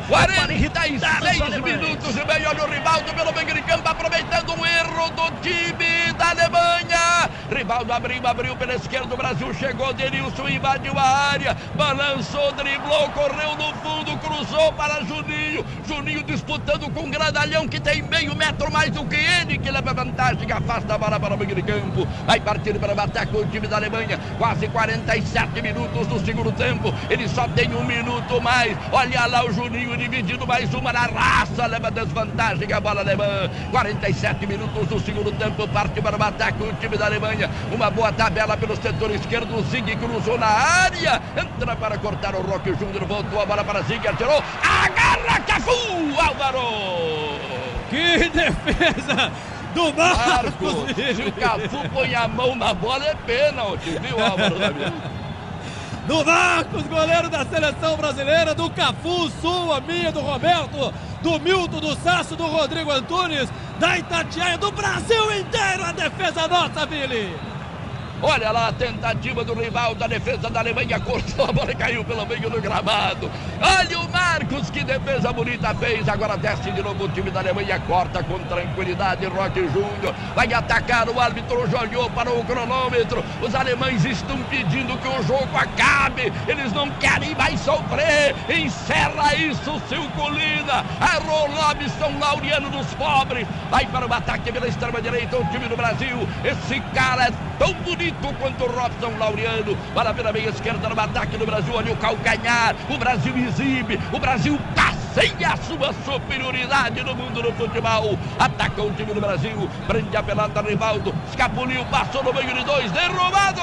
46 minutos e meio. Olha o Rivaldo pelo meio de campo, aproveitando um erro do time da Alemanha. Rivaldo abriu pela esquerda. O Brasil chegou. Denilson invadiu a área, balançou, driblou, correu no fundo, cruzou para Juninho. Juninho disputando com o Grandalhão, que tem meio metro mais do que ele, que leva vantagem, afasta a bola para o meio de campo. Vai partir para bater com o time da Alemanha. Quase 47 minutos do segundo tempo. Ele só tem 1 minuto mais. Olha lá o Juninho dividindo mais uma na raça. Leva desvantagem a bola alemã. 47 minutos do segundo tempo. Parte para o ataque o time da Alemanha. Uma boa tabela pelo setor esquerdo. Zig cruzou na área. Entra para cortar o Roque Júnior. Voltou a bola para Zig. Atirou. Agarra Cafu. Álvaro. Que defesa do Marcos. Se o Cafu põe a mão na bola é pênalti, viu, Álvaro Damião? Do Marcos, goleiro da seleção brasileira, do Cafu, sua, minha, do Roberto, do Milton, do Sasso, do Rodrigo Antunes, da Itatiaia, do Brasil inteiro, a defesa nossa, Vili. Olha lá a tentativa do Rivaldo, a defesa da Alemanha cortou a bola e caiu pelo meio do gramado. Olha o Marcos, que defesa bonita fez. Agora desce de novo o time da Alemanha, corta com tranquilidade. Roque Júnior vai atacar, o árbitro já olhou para o cronômetro. Os alemães estão pedindo que o jogo acabe, eles não querem mais sofrer. Encerra isso, seu Colina. Errou Robson Laureano dos pobres. Vai para o ataque pela extrema direita o time do Brasil. Esse cara é tão bonito quanto o Robson Laureano. Para pela meia esquerda no ataque do Brasil. Olha o calcanhar. O Brasil exibe. O Brasil passeia a sua superioridade no mundo do futebol. Ataca o time do Brasil. Prende a pelota Rivaldo. Escapuliu. Passou no meio de 2. Derrubado.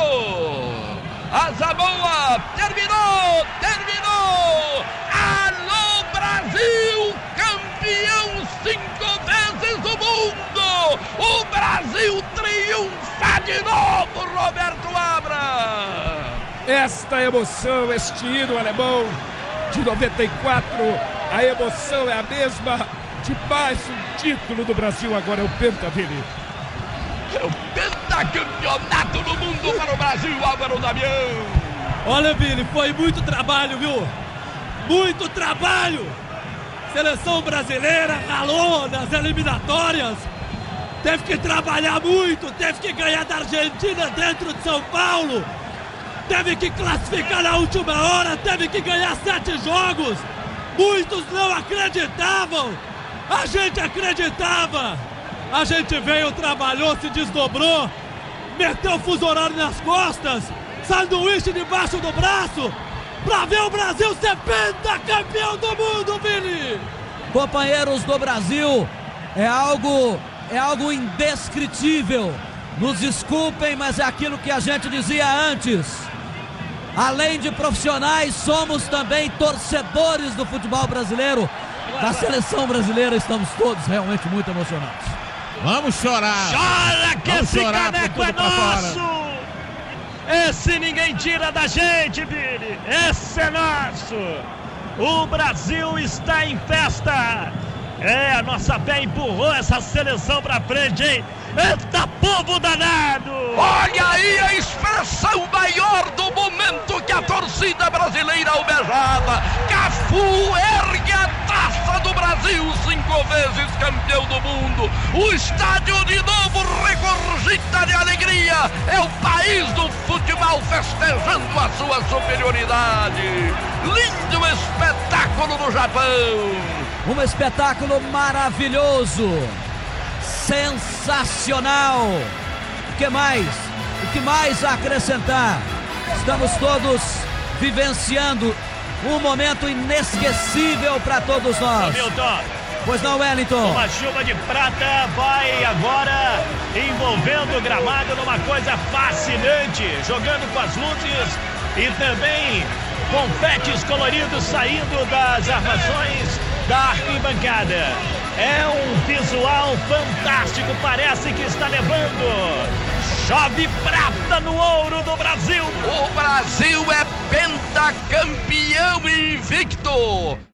Asa boa. Terminou. Alô Brasil. Campeão 5 vezes do mundo. O Brasil triunfa de novo, Roberto Abra. Esta emoção, este hino alemão de 94, a emoção é a mesma de mais um título do Brasil, agora é o Pentaville. É o pentacampeonato do mundo para o Brasil, Álvaro Damião. Olha, Vili, foi muito trabalho, viu? Muito trabalho. Seleção brasileira ralou nas eliminatórias. Teve que trabalhar muito, teve que ganhar da Argentina dentro de São Paulo. Teve que classificar na última hora, teve que ganhar 7 jogos. Muitos não acreditavam. A gente acreditava. A gente veio, trabalhou, se desdobrou, meteu o fuso horário nas costas, sanduíche debaixo do braço, pra ver o Brasil ser pentacampeão do mundo, Vini! Companheiros do Brasil, é algo indescritível. Nos desculpem, mas é aquilo que a gente dizia antes. Além de profissionais, somos também torcedores do futebol brasileiro. Da seleção brasileira, estamos todos realmente muito emocionados. Vamos chorar. Chora que Vamos esse chorar caneco é nosso. Esse ninguém tira da gente, Vini. Esse é nosso. O Brasil está em festa. A nossa fé empurrou essa seleção pra frente, hein? Eita povo danado! Olha aí a expressão maior do momento que a torcida brasileira almejava. Cafu ergue a taça do Brasil, 5 vezes campeão do mundo. O estádio de novo regurgita de alegria. É o país do futebol festejando a sua superioridade. Lindo espetáculo no Japão. Um espetáculo maravilhoso, sensacional. O que mais a acrescentar? Estamos todos vivenciando um momento inesquecível para todos nós. Milton. Pois não, Wellington? Uma chuva de prata vai agora envolvendo o gramado numa coisa fascinante, jogando com as luzes e também confetes coloridos saindo das armações da arquibancada. É um visual fantástico, parece que está levando. Chove prata no ouro do Brasil. O Brasil é pentacampeão invicto.